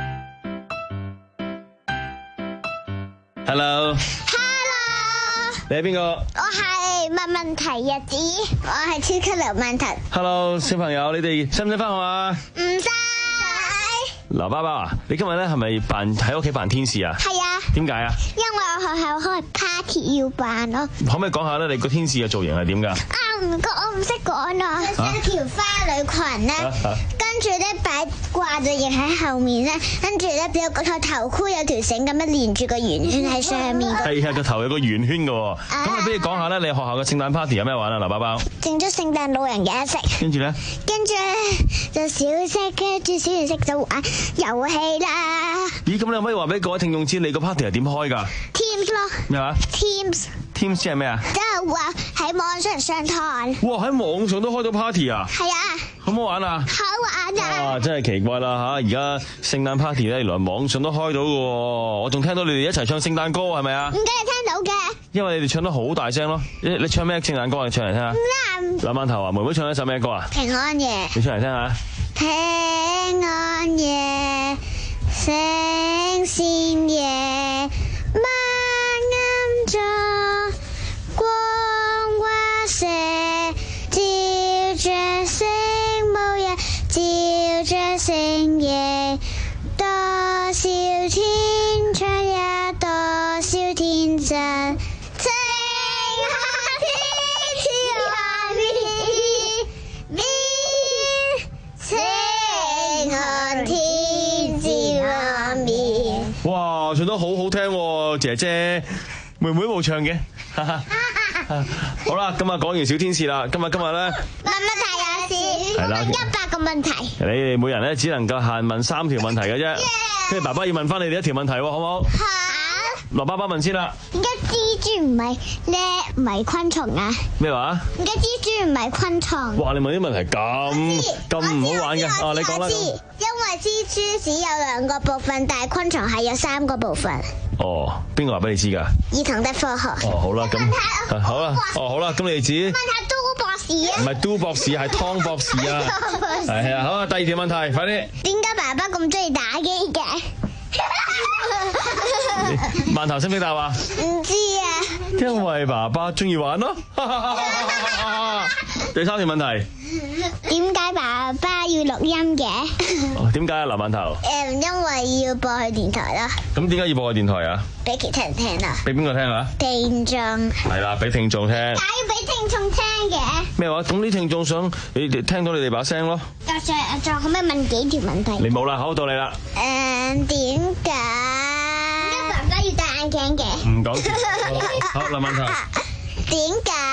Hello。Hello。你係邊個？ 我係問問題日子，我係超級劉饅頭。 Hello， 小朋友，你哋使唔使翻學啊？ 唔使。 劉爸爸啊，你今日咧係咪扮喺屋企扮天使啊？ 係啊。 點解啊？因為我學校開 party 要扮咯。 可唔可以講下咧？你個天使嘅造型係點㗎？ 啊唔該，我唔識講啊。一條花女裙咧，跟住咧擺掛咗翼喺後面咧，跟住咧有個頭頭箍有條繩咁樣連住個圓圈喺上面。 係啊，個頭有個圓圈㗎喎。咁啊，不如講下咧，你學校嘅聖誕 party 有咩玩啊？劉爸爸。 整咗聖誕老人嘅色。 跟住咧？跟住咧就小息，跟住小完息就玩遊戲啦。 咦，咁你可唔可以話俾各位聽眾知你個 party 係點開㗎 ？Teams 咯。 咩話 ？Teams。Teams 係咩啊？ 即係話喺網上上堂。 哇！喺網上都開到 party 啊？ 係啊。 好唔好玩啊？ 好玩啊！ 啊，真係奇怪啦嚇！而家聖誕 party 咧，原來網上都開到嘅喎。我仲聽到你哋一齊唱聖誕歌，係咪啊？ 唔該，你聽到嘅。因為你哋唱得好大聲咯。你你唱咩聖誕歌啊？你唱嚟聽下。 唔嗱，饅頭啊，妹妹唱一首咩歌啊？ 平安夜。 你唱嚟聽下。 平安夜，聖善夜，晚暗中，光華射，照着聖母日，照着聖夜，多少天長也多少天真。 哇，唱得好好聽喎，姐姐，妹妹冇唱嘅。好啦，今日講完小天使啦，今日今日咧問問題有事， 係啦， 一百個問題。 你哋每人咧只能夠限問三條問題嘅啫，跟住爸爸要問翻你哋一條問題，好唔好？好。羅爸爸問先啦。 點解蜘蛛唔係咧唔係昆蟲啊？ 咩話？ 點解蜘蛛唔係昆蟲？ 哇！你問啲問題咁咁唔好玩嘅，哦，你講啦。 因為蜘蛛只有兩個部分，但係昆蟲係有三個部分。 哦，邊個話俾你知㗎？ 兒童的科學。 哦，好啦，咁好啦，哦，好啦，咁你哋自己。 問題都博士啊？ 唔係都博士，係湯博士啊。係啊，好啊，第二條問題，快啲。 點解爸爸咁中意打機嘅？ 饅頭識唔識答啊？ 唔知啊。 因為爸爸中意玩咯。第三條問題。 點解爸爸要錄音嘅？ 哦，點解啊，劉饅頭？ 誒，因為要播去電台啦。 咁點解要播去電台啊？ 俾其他人聽啊。 俾邊個聽啊？ 聽眾。 係啦，俾聽眾聽。 點解要俾聽眾聽嘅？咩話？咁啲聽眾想你哋聽到你哋把聲咯。 再再再可唔可以問幾條問題？ 你冇啦，好到你啦。 誒，點解？點解爸爸要戴眼鏡嘅？ 唔講。好，劉饅頭。 點解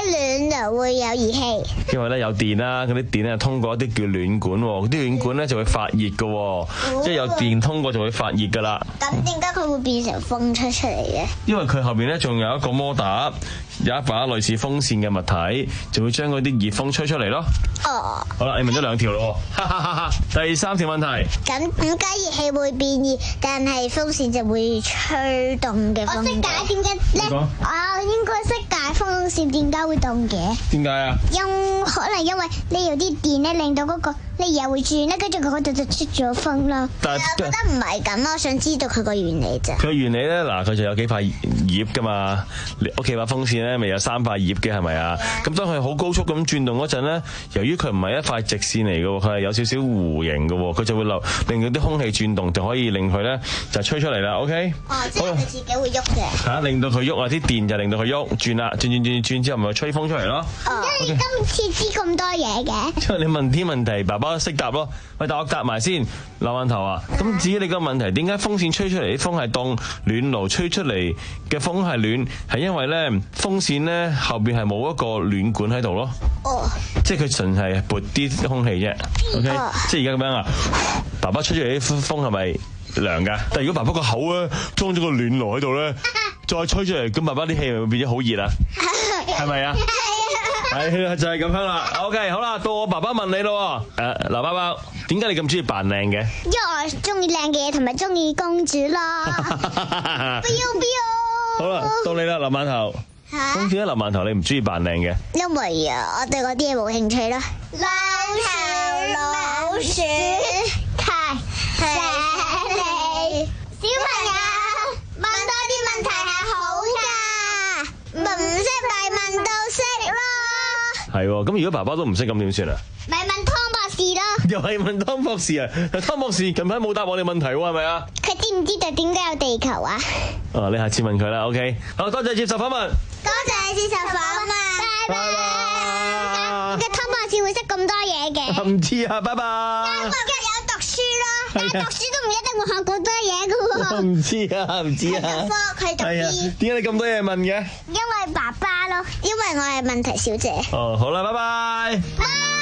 解暖爐會有熱氣？ 因為咧有電啦，嗰啲電咧通過一啲叫暖管，嗰啲暖管咧就會發熱嘅，哦、即係有電通過就會發熱噶啦。 咁點解佢會變成風出出嚟嘅？因為佢後邊咧仲有一個摩打，有一把類似風扇嘅物體，就會將嗰啲熱風吹出嚟咯。哦，好啦，你問咗兩條咯，哈哈哈哈。第三條問題， 咁點解熱氣會變熱，但係風扇就會吹動嘅風？我識解點解咧？我應該識解風扇點解會動嘅。 點解啊？ 因可能因為你有啲電咧，令到嗰個你又會轉咧，跟住佢嗰度就出咗風啦。但係我覺得唔係咁，我想知道佢個原理啫。 佢原理咧，嗱，佢就有幾塊葉噶嘛。你屋企把風扇咧，咪有三塊葉嘅，係咪啊？咁當佢好高速咁轉動嗰陣咧，由於佢唔係一塊直線嚟嘅，佢係有少少弧形嘅，佢就會流令到啲空氣轉動，就可以令佢咧就吹出嚟啦。OK？ 哦，即係佢自己會喐嘅。 嚇，令到佢喐啊！啲電就令到佢喐轉啦，轉轉轉轉之後咪吹風出嚟咯。 哦，你今次知咁多嘢嘅？ 因為你問啲問題，爸爸識答咯。喂，但我答埋先，劉雁頭啊。咁至於你個問題，點解風扇吹出嚟啲風係凍，暖爐吹出嚟嘅風係暖？係因為咧風扇咧後邊係冇一個暖管喺度咯。哦。即係佢純係撥啲空氣啫。OK。哦。即係而家咁樣啊，爸爸吹出嚟啲風係咪涼㗎？但係如果爸爸個口咧裝咗個暖爐喺度咧，再吹出嚟，咁爸爸啲氣咪會變咗好熱啊？係咪啊？係就係咁樣啦。OK， 好啦，到我爸爸問你咯。誒、呃，劉爸爸，點解你咁中意扮靚嘅？ 因為我中意靚嘅嘢，同埋中意公主啦。彪彪。 好啦，到你啦，劉雁頭。嚇？咁點解劉雁頭你唔中意扮靚嘅？ 因為啊，我對嗰啲嘢冇興趣啦。老頭老鼠太犀利。小朋友問多啲問題係好㗎，唔識咪問到識咯。 係喎，咁如果爸爸都唔識咁點算啊？ 咪問湯博士咯。 又係問湯博士啊？湯博士近排冇答我哋問題喎，係咪啊？ 佢知唔知道點解有地球啊？ 哦，你下次問佢啦。OK， 好多謝接受訪問。 多謝接受訪問。拜拜。嘅湯博士會識咁多嘢嘅？ 唔知啊，拜拜。 因為有讀書咯，但係讀書都唔一定會學咁多嘢噶喎。 唔知啊，唔知啊。 科佢讀啲。 點解你咁多嘢問嘅？ 因為爸爸咯，因為我係問題小姐。 哦，好啦，拜拜。 拜。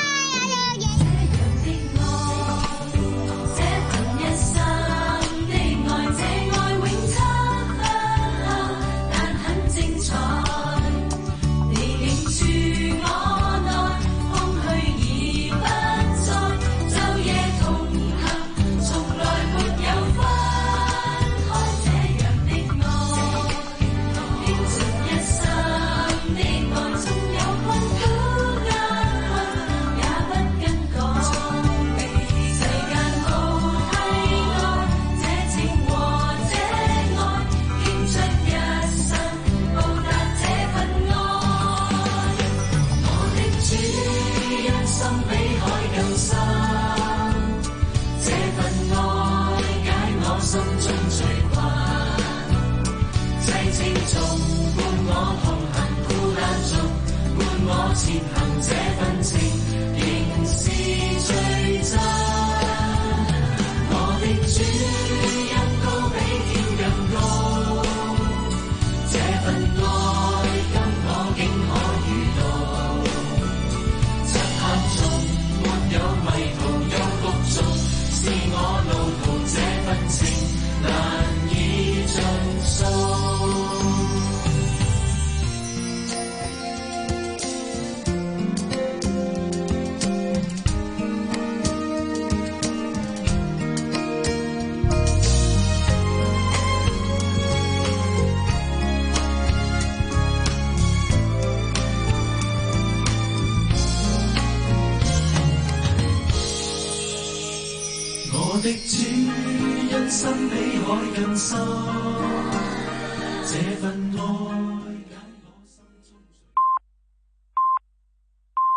前行這份情，仍是最真。我的主恩高比天更高，這份愛今我竟可遇到。漆黑中沒有迷途有谷中，是我路途這份情難以盡數。我的主恩深比海更深，這份愛